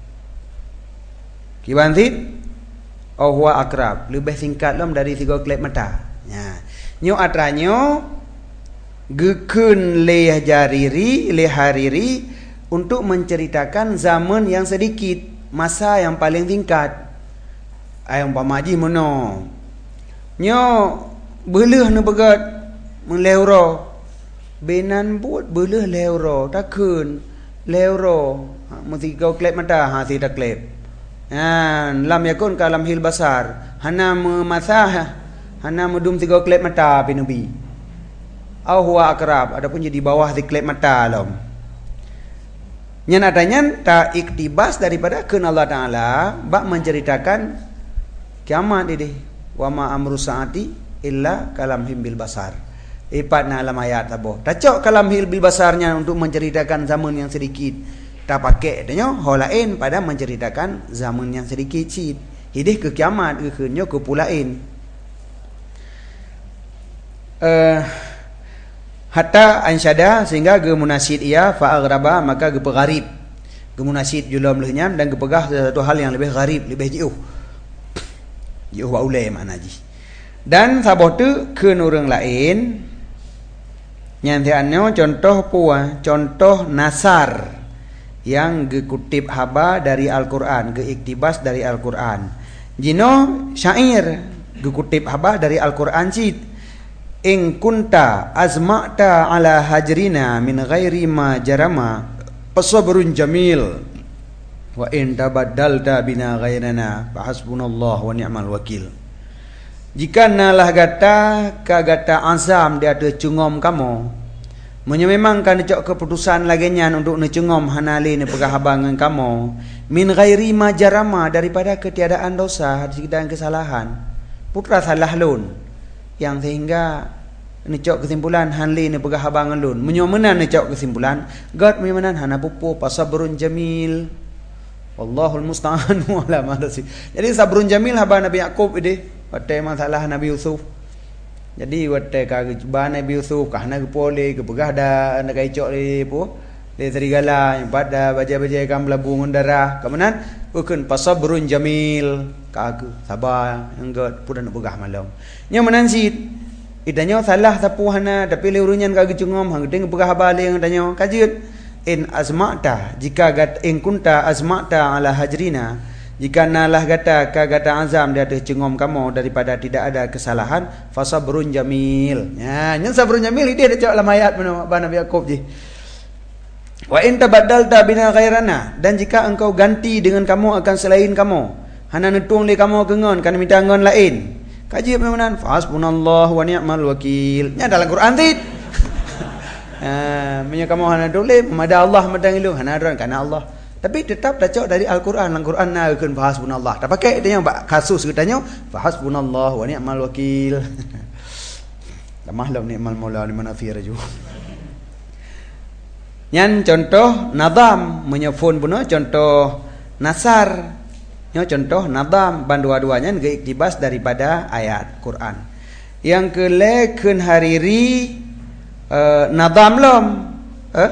kibantit oh huwa akrab, lebih singkat lom dari tiga klep mata. Ya. Nyo atranyo gekeun le jariri le hariri untuk menceritakan zaman yang sedikit, masa yang paling singkat. Ayam pamaji mono nyo beleh na begat melewro benan buat beleh lewro takun lewro mesti kau klep mata ha si tak klep ha lam yakun kalam hil basar hana memasah hana medum tiga klep mata pinubi au huwa akrab adapun jadi bawah di klep mata lom nyan adanya ta iktibas daripada keun Allah taala bak menceritakan kiamat ini wa ma amru saati illa kalamhim bil basar. Ipatna alam ayat tabo. Tacok kalamhil bil basarnya untuk menceritakan zaman yang sedikit. Tak pakai denyo holain pada menceritakan zaman yang sedikit cid. Hidih ke kiamat ke kenyo ke pulain. Uh, hatta ansyada sehingga ge munasid ia fa agraba maka ge pegharib. Ge munasid julam lehnyam dan ge pegah sesuatu hal yang lebih gharib, lebih jauh. Jauh wa ulai makna ji. Dan sabot tu keun urang lain nyantiannya contoh puah contoh nasar yang gekutip haba dari Al-Quran, geiktibas dari Al-Quran. Jino syair gekutip haba dari Al-Quran cid in kunta azma'ta ala hajrina min ghairi ma jarama fasabrun jamil wa in tabaddalta bina ghairana fa hasbunallahu wa ni'mal wakil. Jika nalah gata kagata azam dia ada cungom kamu menye memang kan cok keputusan laginya untuk necungom hanali ne pegahabangan kamu min ghairi ma jarama daripada ketiadaan dosa dan kesalahan putra salah lun yang sehingga necok kesimpulan hanli ne pegahabangan lun menye menan necok kesimpulan god menye menan hana pupu pasabrun jamil wallahul musta'an wala madasi. Jadi sabrun jamil haba Nabi Yakub ini Wate masalah Nabi Yusuf. Jadi wate ka ban Nabi Yusuf kah na pole ke pegah da nak icok li po. Li serigala yang pada baja-baja kam labung darah. Kemudian ukun pasabrun jamil ka sabar enggot pun nak pegah malam. Nya menansit idanya salah sapu hana tapi le urunyan ka gecungom hang deng pegah balik yang tanya kajut in azmata jika gat in kunta azmata ala hajrina jika nalah gata ka gata azam dia ada cengom kamu daripada tidak ada kesalahan fasabrun jamil. Ya, nya sabrun jamil dia ada cak dalam ayat mana Nabi Yakub je. Wa in tabaddalta bina ghairana dan jika engkau ganti dengan kamu akan selain kamu hana netung le kamu kengon kan minta ngon lain. Kaji menan hasbunallahu wa ni'mal wakil. Nya dalam Quran tit. Ah, punya kamu hana dole mada Allah madang ilu hana ran kana Allah. Tapi tetap dacok dari Al-Quran. Al-Quran na keun hasbunallah. Tak pakai dia yang kasus katanya hasbunallahu wa ni'mal wakil. Lamah lam ni'mal maula liman fi raju. Nyan contoh nadam menyefun puno contoh nasar. Nya contoh nadam ban dua-duanya ge iktibas daripada ayat Quran. Yang kele keun hariri uh, nadam lom. Eh?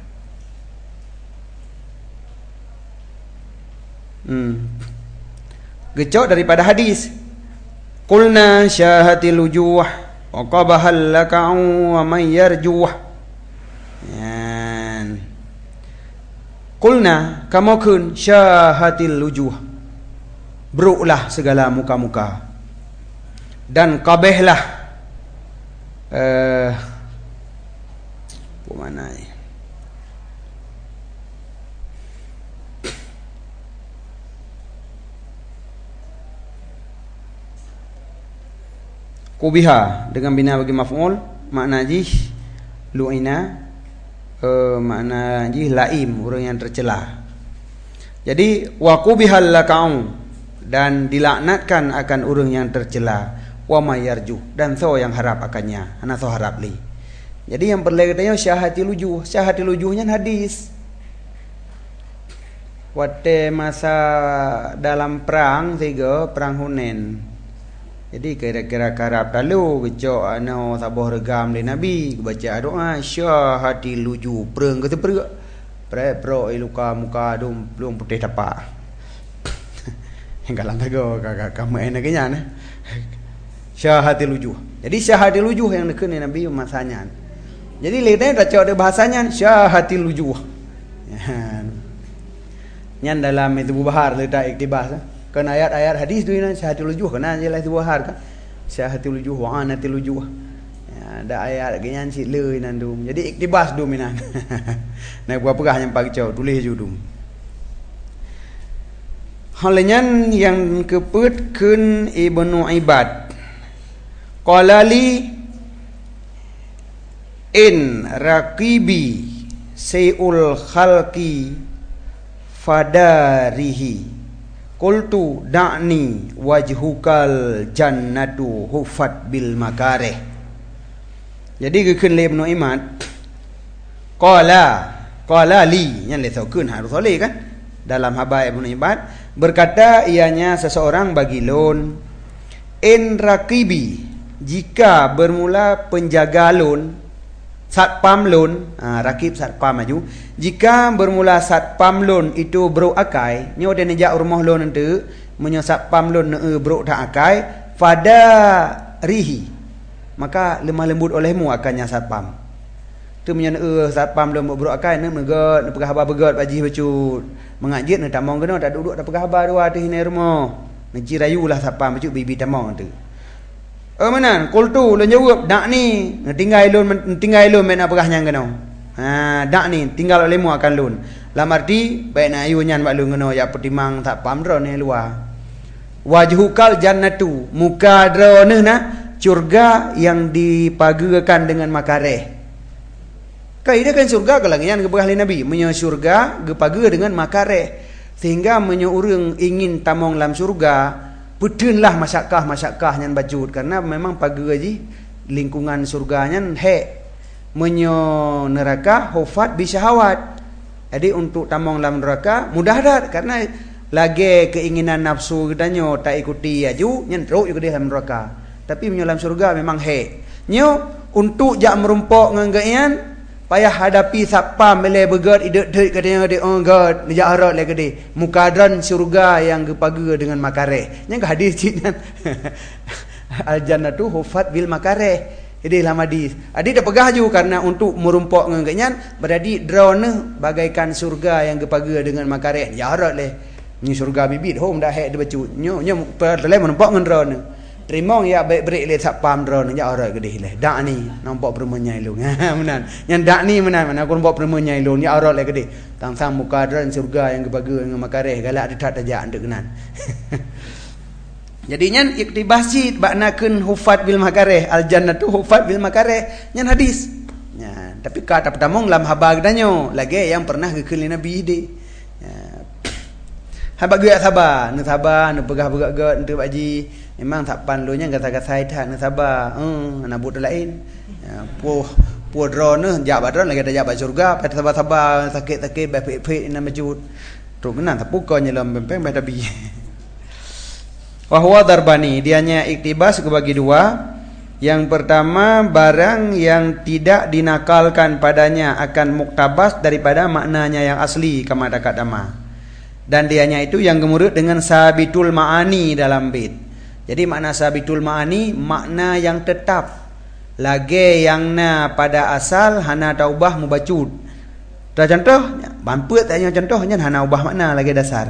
Hmm. Gecok daripada hadis. Qulna syahatil wujuh wa qabahal laka'u wa man yarjuh. Yan. Qulna kamu kun syahatil wujuh. Beruklah segala muka-muka. Dan qabihlah eh uh, mana ni? Kubiha dengan bina bagi maf'ul makna jih lu'ina uh, makna jih laim orang yang tercela. Jadi wa kubihal laka'u dan dilaknatkan akan orang yang tercela wa mayarju dan so yang harap akannya ana so harap li. Jadi yang perlu katanya syahatil wujuh. Syahatil wujuhnya hadis. Wate masa dalam perang tiga perang Hunain. Jadi kira-kira karab lalu kecok ana sabuh regam li Nabi baca doa syahatil wujuh perang kata perang pre pro luka muka dum belum putih tapak. Enggalang tago kakak kamu enak kenya nah. Syahatil wujuh. Jadi syahatil wujuh yang dikeun Nabi masanya. Jadi lihatnya dah cakap ada bahasanya syahatil wujuh. Nyan dalam itu bahar letak iktibas. Kan ayat-ayat hadis tu ni syahatil wujuh kena jelas itu bahar kan. Syahatil wujuh wa anatil wujuh. Ya, ada ayat kenyan si le nan dum. Jadi iktibas dum minan. Nak buat pegah yang pagi cau tulis ju dum. Halenyan yang keputkeun Ibnu Ibad. Qala li in raqibi sayul khalqi fadarihi qultu da'ni wajhukal jannatu hufat bil makarih. Jadi kekeun le Ibnu Imad qala qala li yang le saukeun harus soleh kan dalam habai Ibnu Ibad berkata ianya seseorang bagi lon in raqibi jika bermula penjaga lon satpam lon ha, rakib satpam maju jika bermula satpam lon itu bro akai nyo den jak rumah lon ente menyo satpam lon ne bro tak akai pada rihi maka lemah lembut olehmu akannya satpam tu menyo ne satpam lon bro akai ne megot ne pegah habar begot paji becut mengajit ne tamong kena tak duduk tak pegah habar dua tu hine rumah ne jirayulah satpam becut bibi tamong tu. Oh mana? Kultu lon jawab dak ni tinggal lon tinggal lon men apakah nyang kena. Ha dak ni tinggal olehmu akan lon. Lam arti baik na ayu nyan bak lon kena ya petimang tak pam dro ni luar. Wajhukal jannatu muka dro ne na surga yang dipagakan dengan makareh. Kai dia kan surga kalangan ke belah Nabi menyo surga gepaga dengan makareh sehingga menyo urang ingin tamong dalam surga pudunlah masyakah-masyakah yang bajut karena memang pagi gaji lingkungan surganya he menyo neraka hufat bisyahawat. Jadi untuk tamong dalam neraka mudah dah karena lagi keinginan nafsu katanya tak ikuti aju nyen teruk juga dia dalam neraka. Tapi menyolam surga memang hek. Nyo untuk jak merumpok ngangaian payah hadapi sapam bele begat idet det katanya dia oh god nejak harat lagi dia. Mukadran surga yang gepaga dengan makareh. Nyang hadis cinan. Al jannatu hufat bil makareh. Jadi dalam hadis. Adi dah pegah ju karena untuk merumpok ngangaian berarti drone bagaikan surga yang gepaga dengan makareh. Ya harat leh. Ni surga bibit hom dah hek dia bacu nyo nyo perle menempak ngan drone terima ya baik break le sapam drone ya orang gede leh dak ni nampak perempuan lu menan yang dak ni menan mana aku nampak perempuan lu ya orang le gede tang-tang muka drone surga yang gebaga dengan makareh galak dekat tajak andek kenan jadinya iktibasi baknakeun hufat bil makareh al jannatu hufat bil makareh nyan hadis ya tapi kata pertama lam haba gedanyo lagi yang pernah gekeun nabi de habak geak sabar, nak sabar, nak pegah-pegah geak untuk baji. Memang tak panlunya kata-kata dah nak sabar. Hmm, nak buat lain. Ya, puh puh drone jak badron lagi ada jak bad surga, pada sabar-sabar, sakit-sakit baik-baik nak majud. Tu kenan tak pukanya dalam pempeng bai tabi. Wa huwa darbani, dianya iktibas kebagi dua. Yang pertama barang yang tidak dinakalkan padanya akan muktabas daripada maknanya yang asli kama dekat dama. Dan dianya itu yang gemurut dengan sabitul ma'ani dalam bait. Jadi makna sabitul ma'ani makna yang tetap. Lagi yang na pada asal hana taubah mubacut. Dah contoh, bamput tanya contohnya hana ubah makna lagi dasar.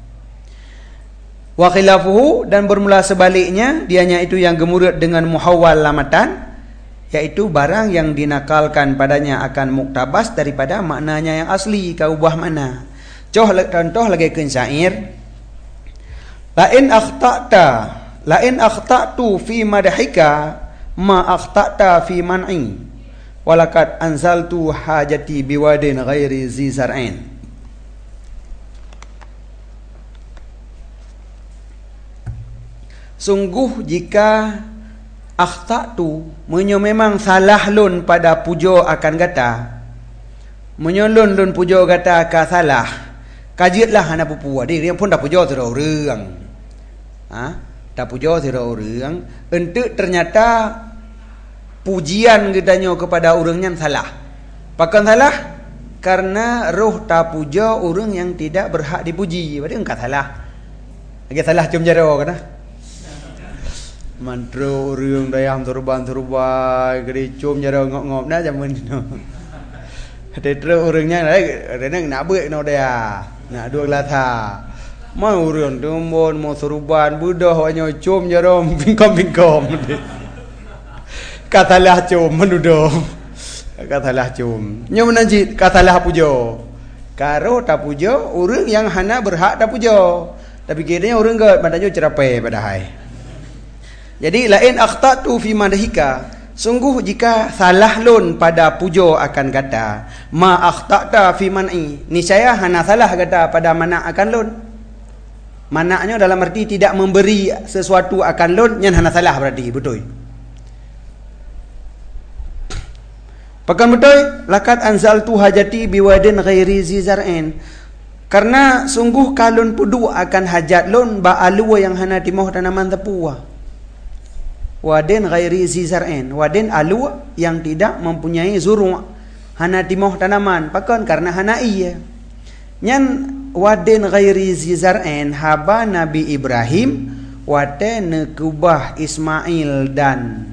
Wa khilafuhu dan bermula sebaliknya dianya itu yang gemurut dengan muhawwal lamatan yaitu barang yang dinakalkan padanya akan muktabas daripada maknanya yang asli ka ubah makna. Contoh lagi ke syair lain akhta'ta lain akhta'tu fi madhika ma akhta'ta fi man'i walakat anzaltu hajati biwadin ghairi zi zar'ain. Sungguh jika akhta'tu menyo memang salah lun pada pujo akan kata menyo lun lun pujo kata ka salah kajiatlah hana pupu dia dia pun dah puja tira orang ha dah puja tira orang entuk ternyata pujian gedanya kepada orangnya salah pakan salah karena roh tak puja orang yang tidak berhak dipuji berarti engkau salah lagi salah cium jaro kana mantro orang dayam turban-turban gede cium jaro ngop-ngop dah jaman tu ada terus orangnya ada nak buat no dia nak dua latha mau urang tumbon mau seruban budah hanya cum jarom bingkom-bingkom katalah cum menuduh katalah cum nyo menanjit katalah pujo karo tak pujo urang yang hana berhak tak pujo tapi kiranya urang gak padanya cerapai padahal jadi lain akhtatu fi madhika sungguh jika salah lun pada pujo akan kata ma akhta'ta fi man'i niscaya hana salah kata pada mana akan lun manaknya dalam arti tidak memberi sesuatu akan lun yang hana salah berarti betul pakan betul lakat anzaltu hajati biwadin ghairi zi zar'in karena sungguh kalun pudu akan hajat lun ba alua yang hana timoh tanaman tepuah wadin ghairi zi zar'in wadin alu yang tidak mempunyai zuru' hana timoh tanaman pakan karena hana iya nyan wadin ghairi zi zar'in haba Nabi Ibrahim wate nekubah Ismail dan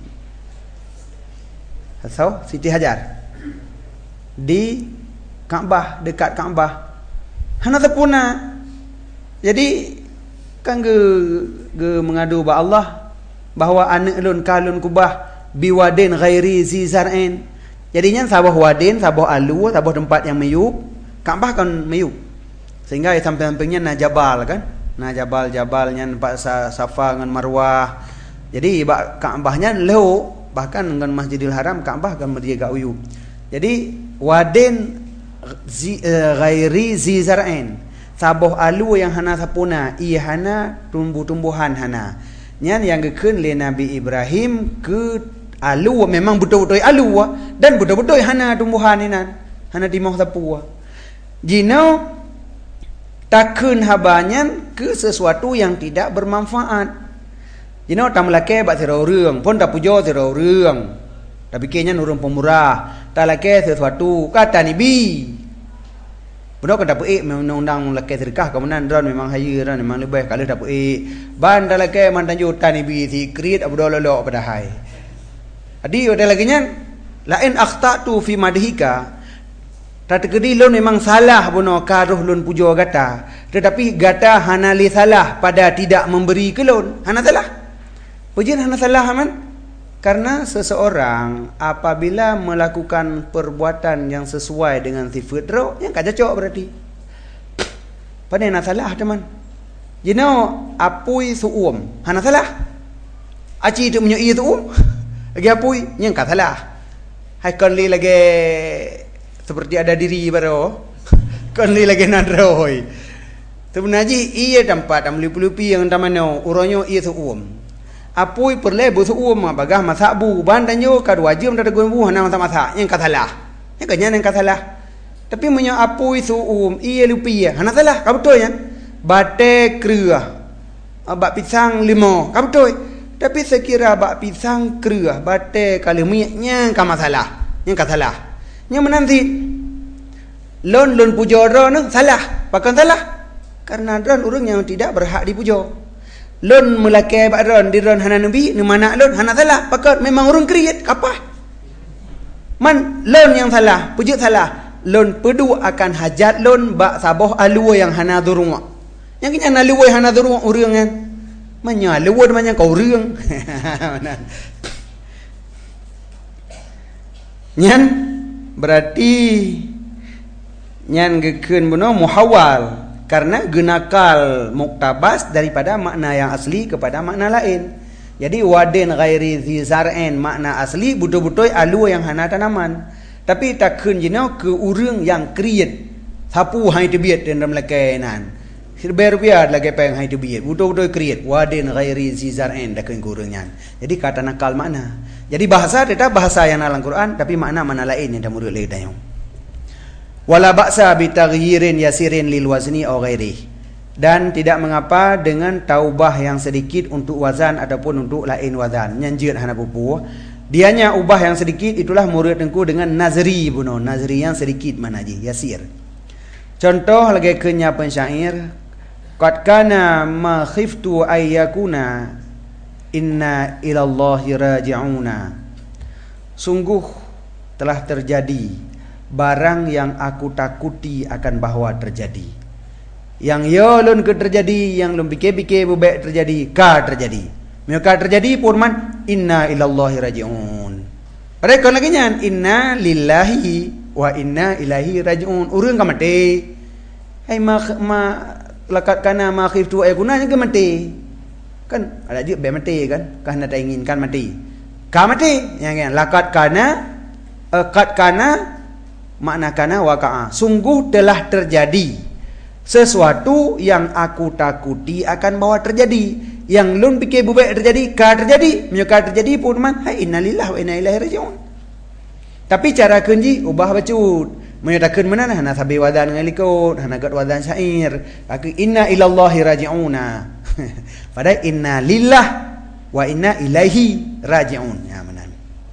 atau Siti Hajar di Kaabah dekat Kaabah hana tepuna jadi kan ge, ge mengadu ba Allah bahawa anak lun kalun kubah biwadin ghairi zi zar'in jadinya sabah wadin sabah alu sabah tempat yang meyup Kaabah kan meyup sehingga samping-sampingnya na jabal kan na jabal-jabalnya tempat Safa dengan Marwah jadi Kaabahnya leu bahkan dengan Masjidil Haram Kaabah kan berjaga uyup jadi wadin zi, uh, ghairi zi zar'in sabah alu yang hana sapuna ia hana tumbuh-tumbuhan hana nyan yang gekeun le Nabi Ibrahim ke alu memang betul-betul alu dan betul-betul hana tumbuhan inan hana timah tapu jino takun habanyan ke sesuatu yang tidak bermanfaat. Jadi orang melake bak serau reung pun tak pujo serau reung. Tapi kenya nurung pemurah, tak lake sesuatu kata nibi. Benar kan tak puik undang-undang lake sedekah kemudian dron memang haya dron memang lebih kalau tak puik. Ban tak lake mantan juta nibi si krit abu dololok pada hai. Adi ada lagi nya lain akhtatu fi madhika. Tatkedi lun memang salah bono karuh lun pujo gata, tetapi gata hanali salah pada tidak memberi ke lun. Hana salah. Pujian hana salah man. Karena seseorang apabila melakukan perbuatan yang sesuai dengan sifat roh, yang kada cocok berarti. Pada hana salah teman. Jino apui suum. Hana salah. Aci tu menyoi suum. Lagi apui yang kada salah. Hai kon li lagi seperti ada diri baru kan li lagi nadroi sebenarnya iya tempat amli-lupi yang tamano uronyo iya suum apui perle bu suum bagah masak bu bandanyo kad wajib ndak gun bu hana masak masak yang katalah yang kanya yang katalah tapi menyo apui suum iya lupi ya hana salah ka betul ya bate krua bak pisang limo ka betul tapi sekira bak pisang krua bate kali minya ka masalah yang katalah yang menanti lon lon pujo ro nu salah pakan salah karena ron urang yang tidak berhak dipujo lon melake bak ron di ron hana nabi nu mana lon hana salah pakan memang urang kriat kapah man lon yang salah pujo salah lon pedu akan hajat lon bak saboh alua yang hana durung yang kena alua hana durung urang kan manya alua manya kau urang nyan berarti nyan gekeun beno muhawal karena genakal muktabas daripada makna yang asli kepada makna lain. Jadi wadin ghairi zi zar'in makna asli betul-betul alu yang hana tanaman. Tapi takkeun jino ke urang yang kriat sapu hai tebiat dalam lakainan. Sirber biar lagi peng hai tebiat betul-betul kriat wadin ghairi zi zar'in takkeun ke urang nyan. Jadi kata nakal makna. Jadi bahasa tetap bahasa yang dalam Quran tapi makna mana lain yang damurut lagi tayong. Wala ba'sa bi taghyirin yasirin lil wazni aw ghairi. Dan tidak mengapa dengan taubah yang sedikit untuk wazan ataupun untuk lain wazan. Nyanjir hana pupu. Dianya ubah yang sedikit itulah murid engku dengan nazri buno. Nazri yang sedikit mana ji yasir. Contoh lagi kenya pensyair qad kana ma khiftu ayyakuna inna ilallahi raji'una. Sungguh telah terjadi barang yang aku takuti akan bahawa terjadi. Yang yo lun ke terjadi, yang lun pikir-pikir bebek terjadi, ka terjadi. Mereka terjadi pun man inna ilallahi raji'un. Mereka lagi nyan inna lillahi wa inna ilaihi raji'un. Urang ka mati. Hai ma ma lakat kana ma khiftu ayyakuna ke mati. Kan ada juga be mati kan karena tak inginkan mati ka mati yang yang lakat kana akat kana makna kana waqa'a sungguh telah terjadi sesuatu yang aku takuti akan bawa terjadi yang lun fikir bubek terjadi ka terjadi menyuka terjadi pun man hai innalillahi wa inna ilaihi raji'un tapi cara kunji ubah bacut menyatakan mana hana sabi wadan ngalikut hana gat wadan syair aku inna ilallahi raji'una pada inna lillah wa inna ilaihi raji'un ya manan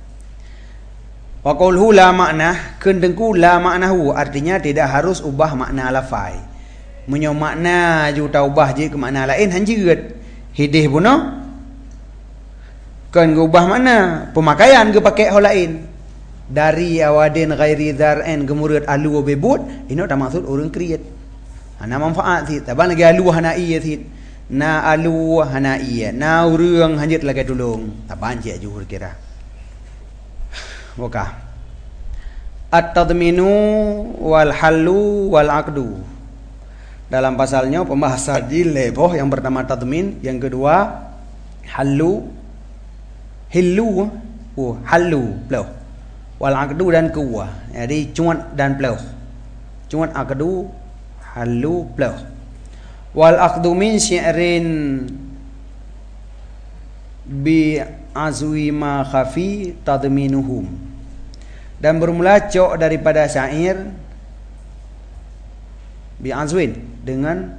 wa qawluhu la makna kendengku la maknahu artinya tidak harus ubah makna lafai menyo makna ju ta ubah je ke makna lain hanjeut hidih buno kan ubah makna pemakaian ge pakai hal lain dari awadin ghairi dzar'in gemurid alu bebut ini tak maksud orang kriat ana manfaat sih taban lagi alu hana iya sih na alu hana iya na urang hanjit lagi tulung taban je juhur kira oka at-tadminu wal halu wal aqdu dalam pasalnya pembahasan jileboh yang pertama tadmin yang kedua halu hilu oh halu ploh wal aqdu dan kuwa jadi cuat dan ploh cuat aqdu halu ploh wal aqdu min syi'rin bi azwi ma khafi tadminuhum dan bermula cok daripada syair bi'azwin dengan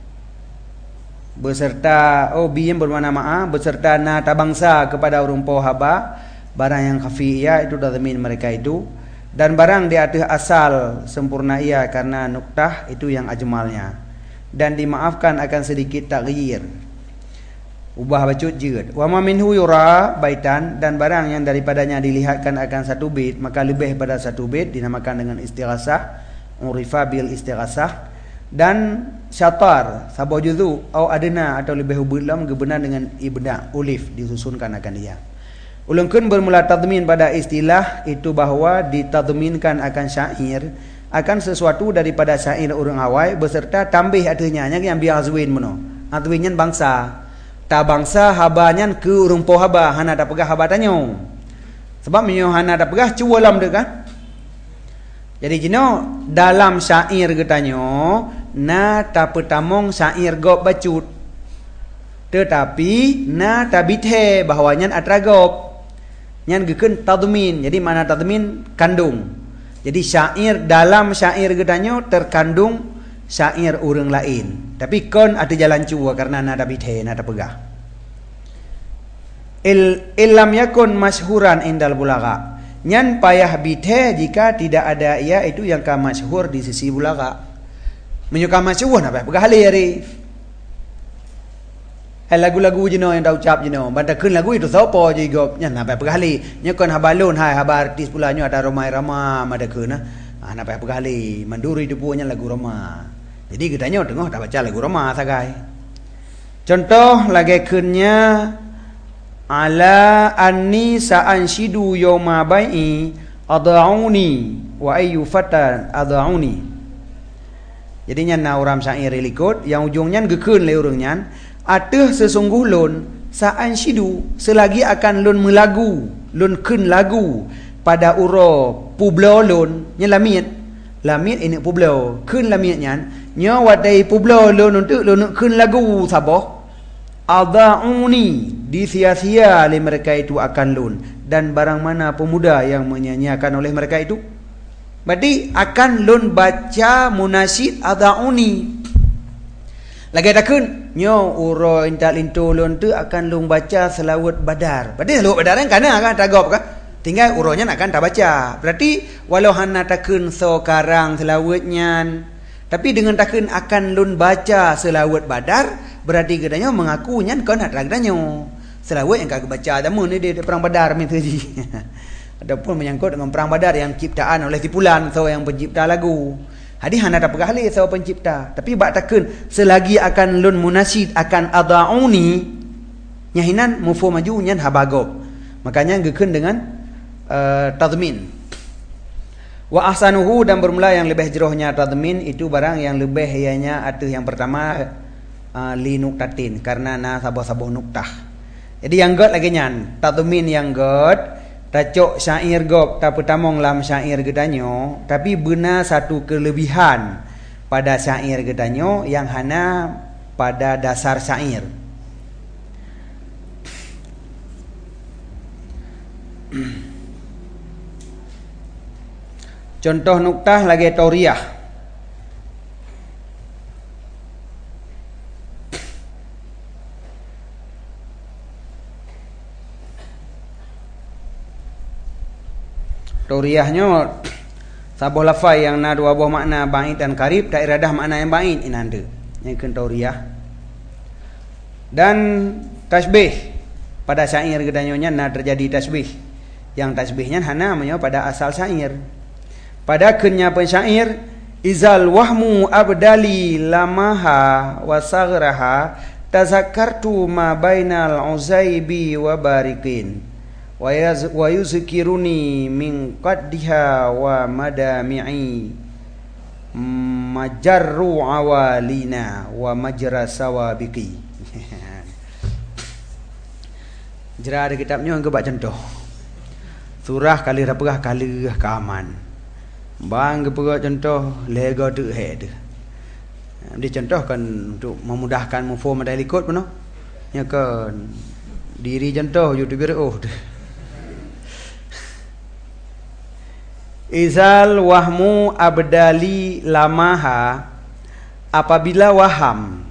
beserta oh bi yang bermakna ma'a beserta na tabangsa kepada orang po haba barang yang khafiyah itu tadmin mereka itu, dan barang di atas asal sempurna ia karena nuktah itu yang ajmalnya, dan dimaafkan akan sedikit taghyir ubah bacut jeut. Wa ma minhu yura baitan, dan barang yang daripadanya dilihatkan akan satu bait maka lebih pada satu bait dinamakan dengan istighasah, urifa bil istighasah. Dan syatar sabah juzu atau adena atau lebih ubulam gebenar dengan ibda ulif disusunkan akan dia. Ulungkeun bermula tadmin pada istilah itu bahwa ditadminkan akan syair akan sesuatu daripada syair orang awai beserta tambih adanya yang bi'azwin meno. Atwinyan bangsa ta bangsa habanyan ke urung po haba hana da pegah haba tanyo. Sebab menyo hana da pegah cualam de kan. Jadi jino dalam syair getanyo na ta petamong syair gop bacut. Tetapi na ta bithe bahawanya atragop. Nyan gekeun tadmin. Jadi mana tadmin kandung. Jadi syair dalam syair getanyo terkandung syair orang lain. Tapi kon ada jalan cua karena nada bithe nada pegah. Il illam yakun masyhuran indal bulagha. Nyan payah bithe jika tidak ada ia itu yang ka masyhur di sisi bulagha. Menyuka masyhur apa pegah hari hari. Hai lagu-lagu jeno yang dah ucap jeno. Bantakeun lagu itu sapa je gop nyan apa pegah hari. Nya kon habalun hai habar artis pula nyo ada ramai rama madakeun nah. Ah apa pegah hari manduri depunya lagu rama. Jadi kitanya tengok tak baca lagu Roma sagai. Contoh lagi kunnya ala anni sa'anshidu yawma bai'i ad'auni wa ayyu fatan ad'auni. Jadi nya uram syair likut yang ujungnya gekeun le urangnya ateuh sesungguh lun sa'anshidu selagi akan lun melagu lun keun lagu pada uro publo lun nya lamit lamit ini publo keun lamitnya nya wadai publo lun untuk lun keun lagu saboh ad'auni disia-sia oleh mereka itu akan lun, dan barang mana pemuda yang menyanyiakan oleh mereka itu berarti akan lun baca munasyid ad'auni lagi ada keun nyo uro intal into lun tu akan lun baca selawat badar, berarti selawat badar kan kana kan tagap kan tinggal uronya akan tak baca, berarti walau hana takun so karang selawatnya tapi dengan takun akan lun baca selawat badar berarti katanya mengakunya kau nak ragdanya selawat yang kau baca adamu ni dia perang badar minta ji. Adapun menyangkut dengan perang badar yang ciptaan oleh tipulan so yang pencipta lagu. Hadi hana tak pegah le so pencipta, tapi bak takun selagi akan lun munasyid akan ad'auni nyahinan mufhum maju nyan habagob. Makanya gekeun dengan uh, tadmin. Wa ahsanuhu, dan bermula yang lebih jerohnya tadmin itu barang yang lebih ianya atuh yang pertama uh, li nuktatin karena na sabuh-sabuh nuktah. Jadi yang god lagi nyan tadmin yang god tacok syair gop ta pertamong lam syair gedanyo tapi benar satu kelebihan pada syair gedanyo yang hana pada dasar syair. Contoh nuktah lagi tauriyah. Tauriyahnya sabuh lafaz yang na dua buah makna ba'id dan qarib tak iradah makna yang ba'id inanda. Yang ke tauriyah. Dan tasbih pada syair gedanyonya na terjadi tasbih. Yang tasbihnya hana menyo pada asal syair. Pada kenya pensyair izal wahmu abdali lamaha wasaghraha tazakkartu ma bainal uzaibi wa bariqin wa yuzkiruni min qaddiha wa madami'i majarru awalina wa majra sawabiqi. Jera ada kitabnya angka bak contoh surah kali rapagah kali keaman bang keperok contoh lega tu he tu. Dia contohkan untuk memudahkan mufhum ada ikut pun ya kan diri contoh youtuber oh tu. Izal wahmu abdali lamaha apabila waham,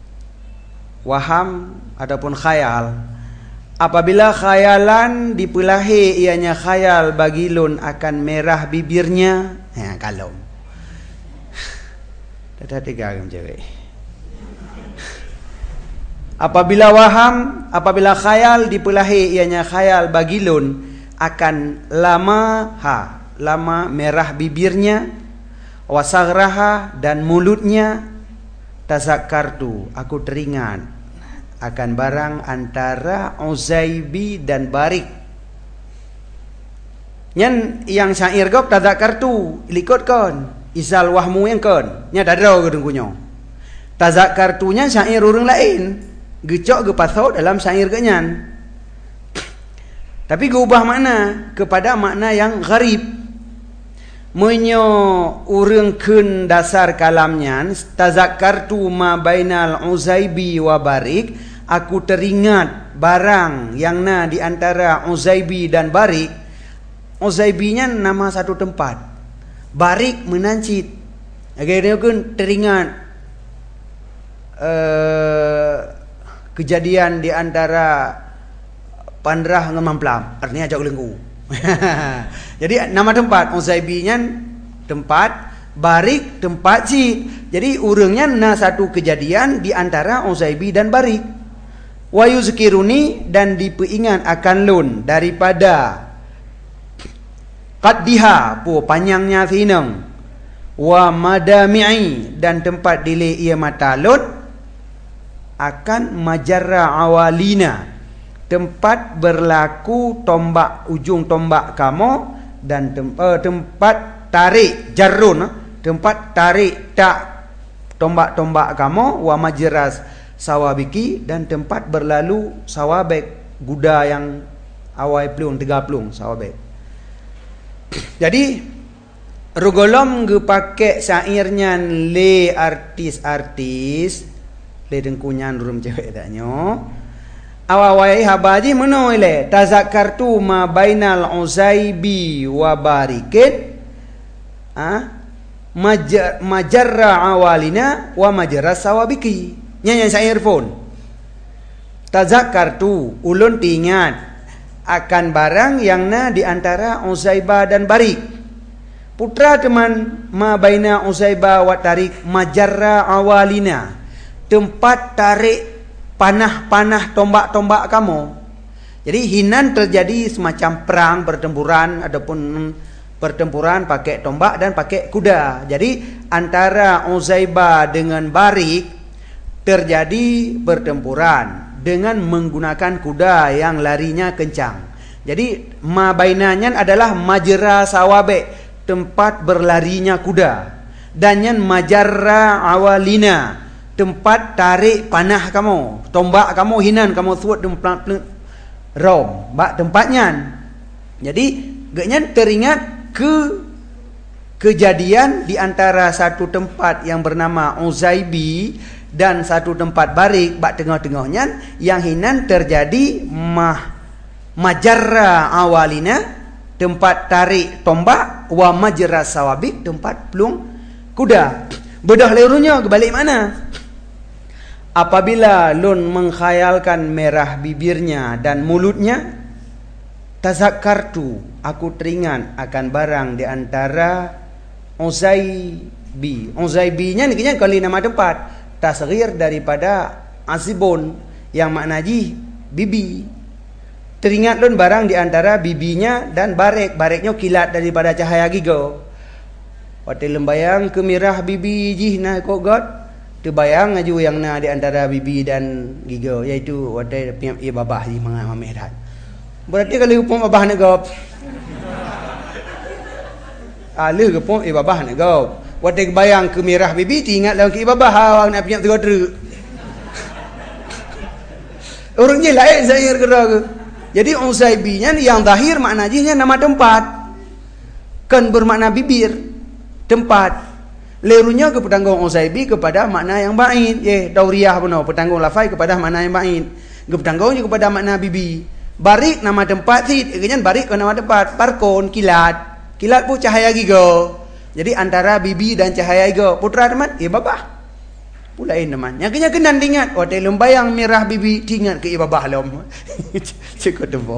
waham ataupun khayal, apabila khayalan dipelahi ianya khayal bagi lun akan merah bibirnya, ya kalau dah tiga orang cewek. Apabila waham, apabila khayal dipelahi ianya khayal bagi lun akan lama ha, lama merah bibirnya, wasaghraha dan mulutnya, tazakkartu aku teringat akan barang antara Uzaibi dan Barik. Nyan yang syair gop tazakkartu likut kon isal wahmu yang kon nya dadau ke dengkunyo. Tazakkartunya syair urang lain gecok ge pasau dalam syair genyan. Tapi ge ubah makna kepada makna yang gharib. Menyo urangkeun dasar kalamnya tazakkartu ma bainal Uzaibi wa Barik, aku teringat barang yang na di antara Uzaibi dan Barik. Uzaibinya nama satu tempat, Barik menancit. Akhirnya kan teringat uh, kejadian di antara Pandrah dengan Mamplam, artinya jauh lengku. Jadi nama tempat Uzaibinya tempat, Barik tempat si. Jadi urangnya na satu kejadian di antara Uzaibi dan Barik. Wa yuzkiruni dan dipeingat akan lun daripada qaddiha pu panjangnya sineng, wa madami'i dan tempat dile ia mata lun akan majarra awalina, tempat berlaku tombak ujung tombak kamu dan tem, uh, tempat tarik jarun, tempat tarik tak tombak-tombak kamu, wa majras sawabiki dan tempat berlalu sawabek kuda yang awai pelung tiga pelung sawabek. Jadi rugolom ge pakai syairnya le artis-artis le dengkunyan rum cewek taknyo. Awawai habaji meno ile tazakkartu ma bainal Uzaibi wa Barikin, ah majar majarra awalina wa majra sawabiki. Nyanyi syair pun tazakkartu ulun tingat akan barang yang na di antara Uzaiba dan Barik. Putra teman ma baina Uzaiba wa Tarik majarra awalina, tempat tarik panah-panah tombak-tombak kamu. Jadi hinan terjadi semacam perang pertempuran ataupun pertempuran pakai tombak dan pakai kuda. Jadi antara Uzaiba dengan Barik terjadi pertempuran dengan menggunakan kuda yang larinya kencang. Jadi ma bainanya adalah majra sawabe, tempat berlarinya kuda, dan yang majarra awalina, tempat tarik panah kamu, tombak kamu hinan kamu suat tempat rom bak tempatnya. Jadi gaknya teringat ke kejadian di antara satu tempat yang bernama Uzaibi dan satu tempat Barik bak tengah-tengahnya yang hinan terjadi mah majarra awalina, tempat tarik tombak, wa majra sawabik, tempat pelung kuda. Bedah lerunya kebalik mana? Apabila lun mengkhayalkan merah bibirnya dan mulutnya, tazakkartu aku teringat akan barang di antara Uzaibi. Uzaibinya ni kena kali nama tempat tasghir daripada azibun yang maknaji bibi. Teringat lun barang di antara bibinya dan Barik. Bariknya kilat daripada cahaya gigo. Waktu lembayang ke mirah bibi jih na kok god. Terbayang aju yang na di antara bibi dan gigo, iaitu waktu piam ia babah di mangah mamerat. Berarti kalau upom babah nak gop. Alu ke pom ia babah nak gop. Waktu bayang ke mirah bibi ingat lah ke babah awak nak piam terus. Orang je lain zahir gerak ke. Jadi Uzaibinya yang zahir maknanya nama tempat. Kan bermakna bibir, tempat. Lerunya ke petanggung Uzaibi kepada makna yang bain. Eh, dauriyah benar. Petanggung lafai kepada makna yang bain. Ke petanggung juga kepada makna bibi. Barik nama tempat sih. Ikannya barik ke nama tempat. Parkon, kilat. Kilat pun cahaya gigo. Jadi antara bibi dan cahaya gigo. Putra teman, eh babah. Pulain teman. Yang kena kenan ingat. Oh, telum bayang merah bibi ingat ke ibabah lom. Cukup tempo.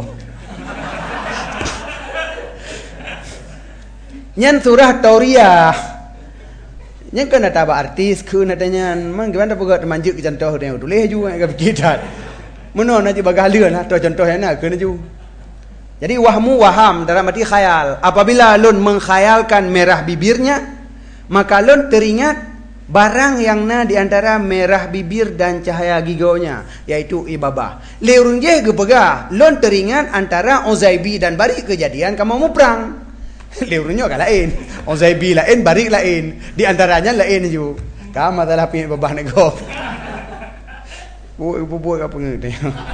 Nyan surah Tauriyah. Nyan kena tabak artis ku natanya mang gimana pegat manjuk ke contoh dia tulis juga ke pikiran. Menon aja bagalan atau contoh yang nak kena ju. Jadi wahmu waham dalam arti khayal. Apabila lun mengkhayalkan merah bibirnya, maka lun teringat barang yang na di antara merah bibir dan cahaya gigonya, yaitu ibabah. Leurun je gepegah, lon teringat antara Uzaibi dan Barik kejadian kamu mau perang. Leurunnya kan lain. Uzaibi lain, Barik lain. Di antaranya lain ju. Kamu adalah punya babah nego. Bu bu apa ngerti?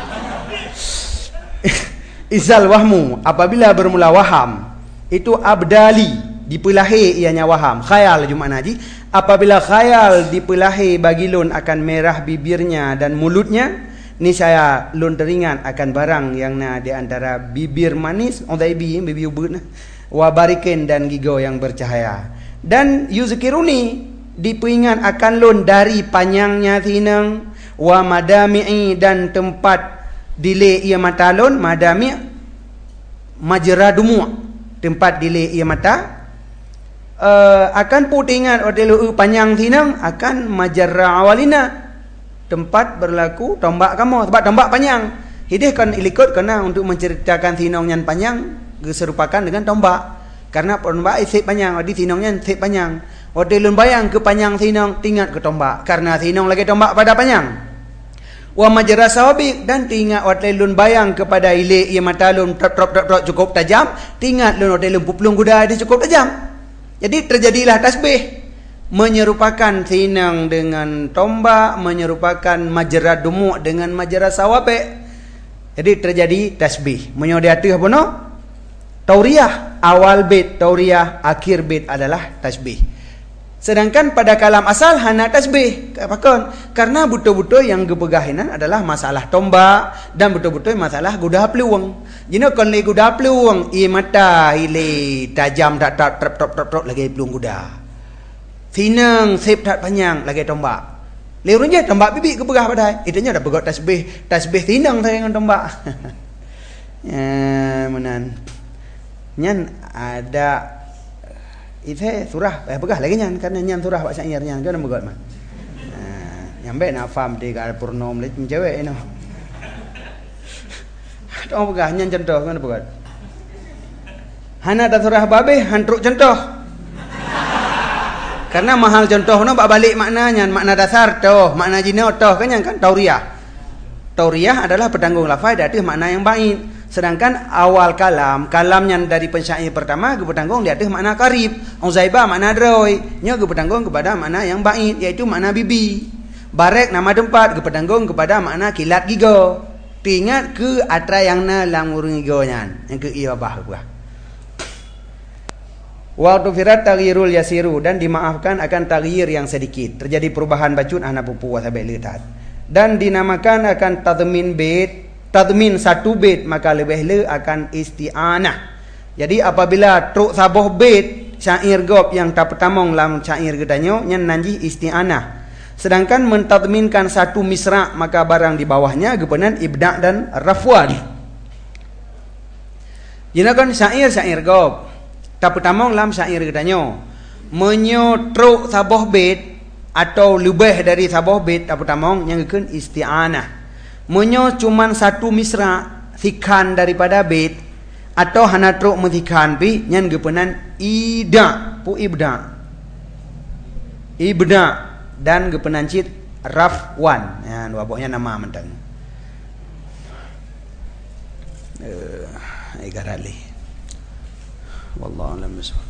Izal wahmu, apabila bermula waham, itu abdali, dipelahi ianya waham. Khayal cuma naji. Apabila khayal dipelahi bagi lun akan merah bibirnya dan mulutnya, niscaya lun teringat akan barang yang na di antara bibir manis, Uzaibi, bibir ubud, wa barikin dan gigo yang bercahaya. Dan yuzkiruni, diperingat akan lun dari panjangnya tinang, wa madami'i dan tempat dile ia mata lun, madami' majra dumu', tempat dile ia mata. Uh, akan putingan odelu panjang tinang akan majarra awalina, tempat berlaku tombak kamu, tempat tombak panjang. Hidih kan ilikut kena untuk menceritakan tinong yang panjang diserupakan dengan tombak. Karena tombak isip panjang, odi tinongnya isip panjang. Odelun bayang ke panjang tinong tingat ke tombak karena tinong lagi tombak pada panjang. Wa majra sawabik, dan tingat odelun bayang kepada ile ia mata lun trap trap trap cukup tajam, tingat lun odelun pupulung kuda dia cukup tajam. Jadi terjadilah tasbih, menyerupakan tinang dengan tombak, menyerupakan majra dumuk dengan majra sawabe. Jadi terjadi tasbih. Menyodati apa no? Tauriyah, awal bait tauriyah, akhir bait adalah tasbih. Sedangkan pada kalam asal hana tasbih. Apakah? Karena betul-betul yang kepegahinan adalah masalah tombak dan betul-betul masalah gudah peluang. Jika kon le gudah peluang, i mata ile tajam tak tak trap trap trap trap lagi peluang gudah. Sinang sip tak panjang lagi tombak. Leurunnya tombak bibi kepegah padai. Itunya dah pegat tasbih, tasbih sinang saya dengan tombak. Ya, menan. Nyan ada itu surah eh pegah lagi nyan karena nyan surah pak syair nyan kan begot mah. Nah, nyampe nak faham di kal purnom lek cewek ini. Tong pegah nyan contoh kan begot. Hana ada surah babe hantruk contoh. Karena mahal contoh no bak balik maknanya, makna dasar toh, makna jino toh kan yang kan tauriyah. Tauriyah adalah petanggung lafaz dari makna yang baik. Sedangkan awal kalam, kalamnya dari pensyair pertama ke petanggung dia ada makna karib, Uzaibah makna droi, nya ke petanggung kepada makna yang baik yaitu makna bibi. Barek nama tempat ke petanggung kepada makna kilat gigo. Tingat ke atra yang na lang urung gigonya, yang ke iya bah gua. Waktu firat taghyirul yasiru, dan dimaafkan akan taghyir yang sedikit. Terjadi perubahan bacun anak pupu wasabai lihat. Dan dinamakan akan tadmin bait. Tadmin satu bait maka lebih le akan isti'anah. Jadi apabila truk saboh bait syair gob yang tak pertamong lam syair gedanyo nyan nanji isti'anah. Sedangkan mentadminkan satu misra maka barang di bawahnya gepenan ibda' dan rafwan. Jinakan syair syair gob tak pertamong lam syair gedanyo menyo truk saboh bait atau lebih dari saboh bait tak pertamong yang gekeun isti'anah. Menyo cuman satu misra thikan daripada bait atau hana truk menthikan pi nyan gepenan ida pu ibda ibda dan gepenan cit rafwan ya waboknya nama mentang eh igarali wallahu alam bisawab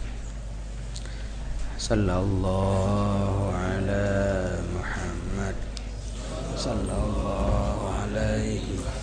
sallallahu ala Muhammad sallallahu alaihi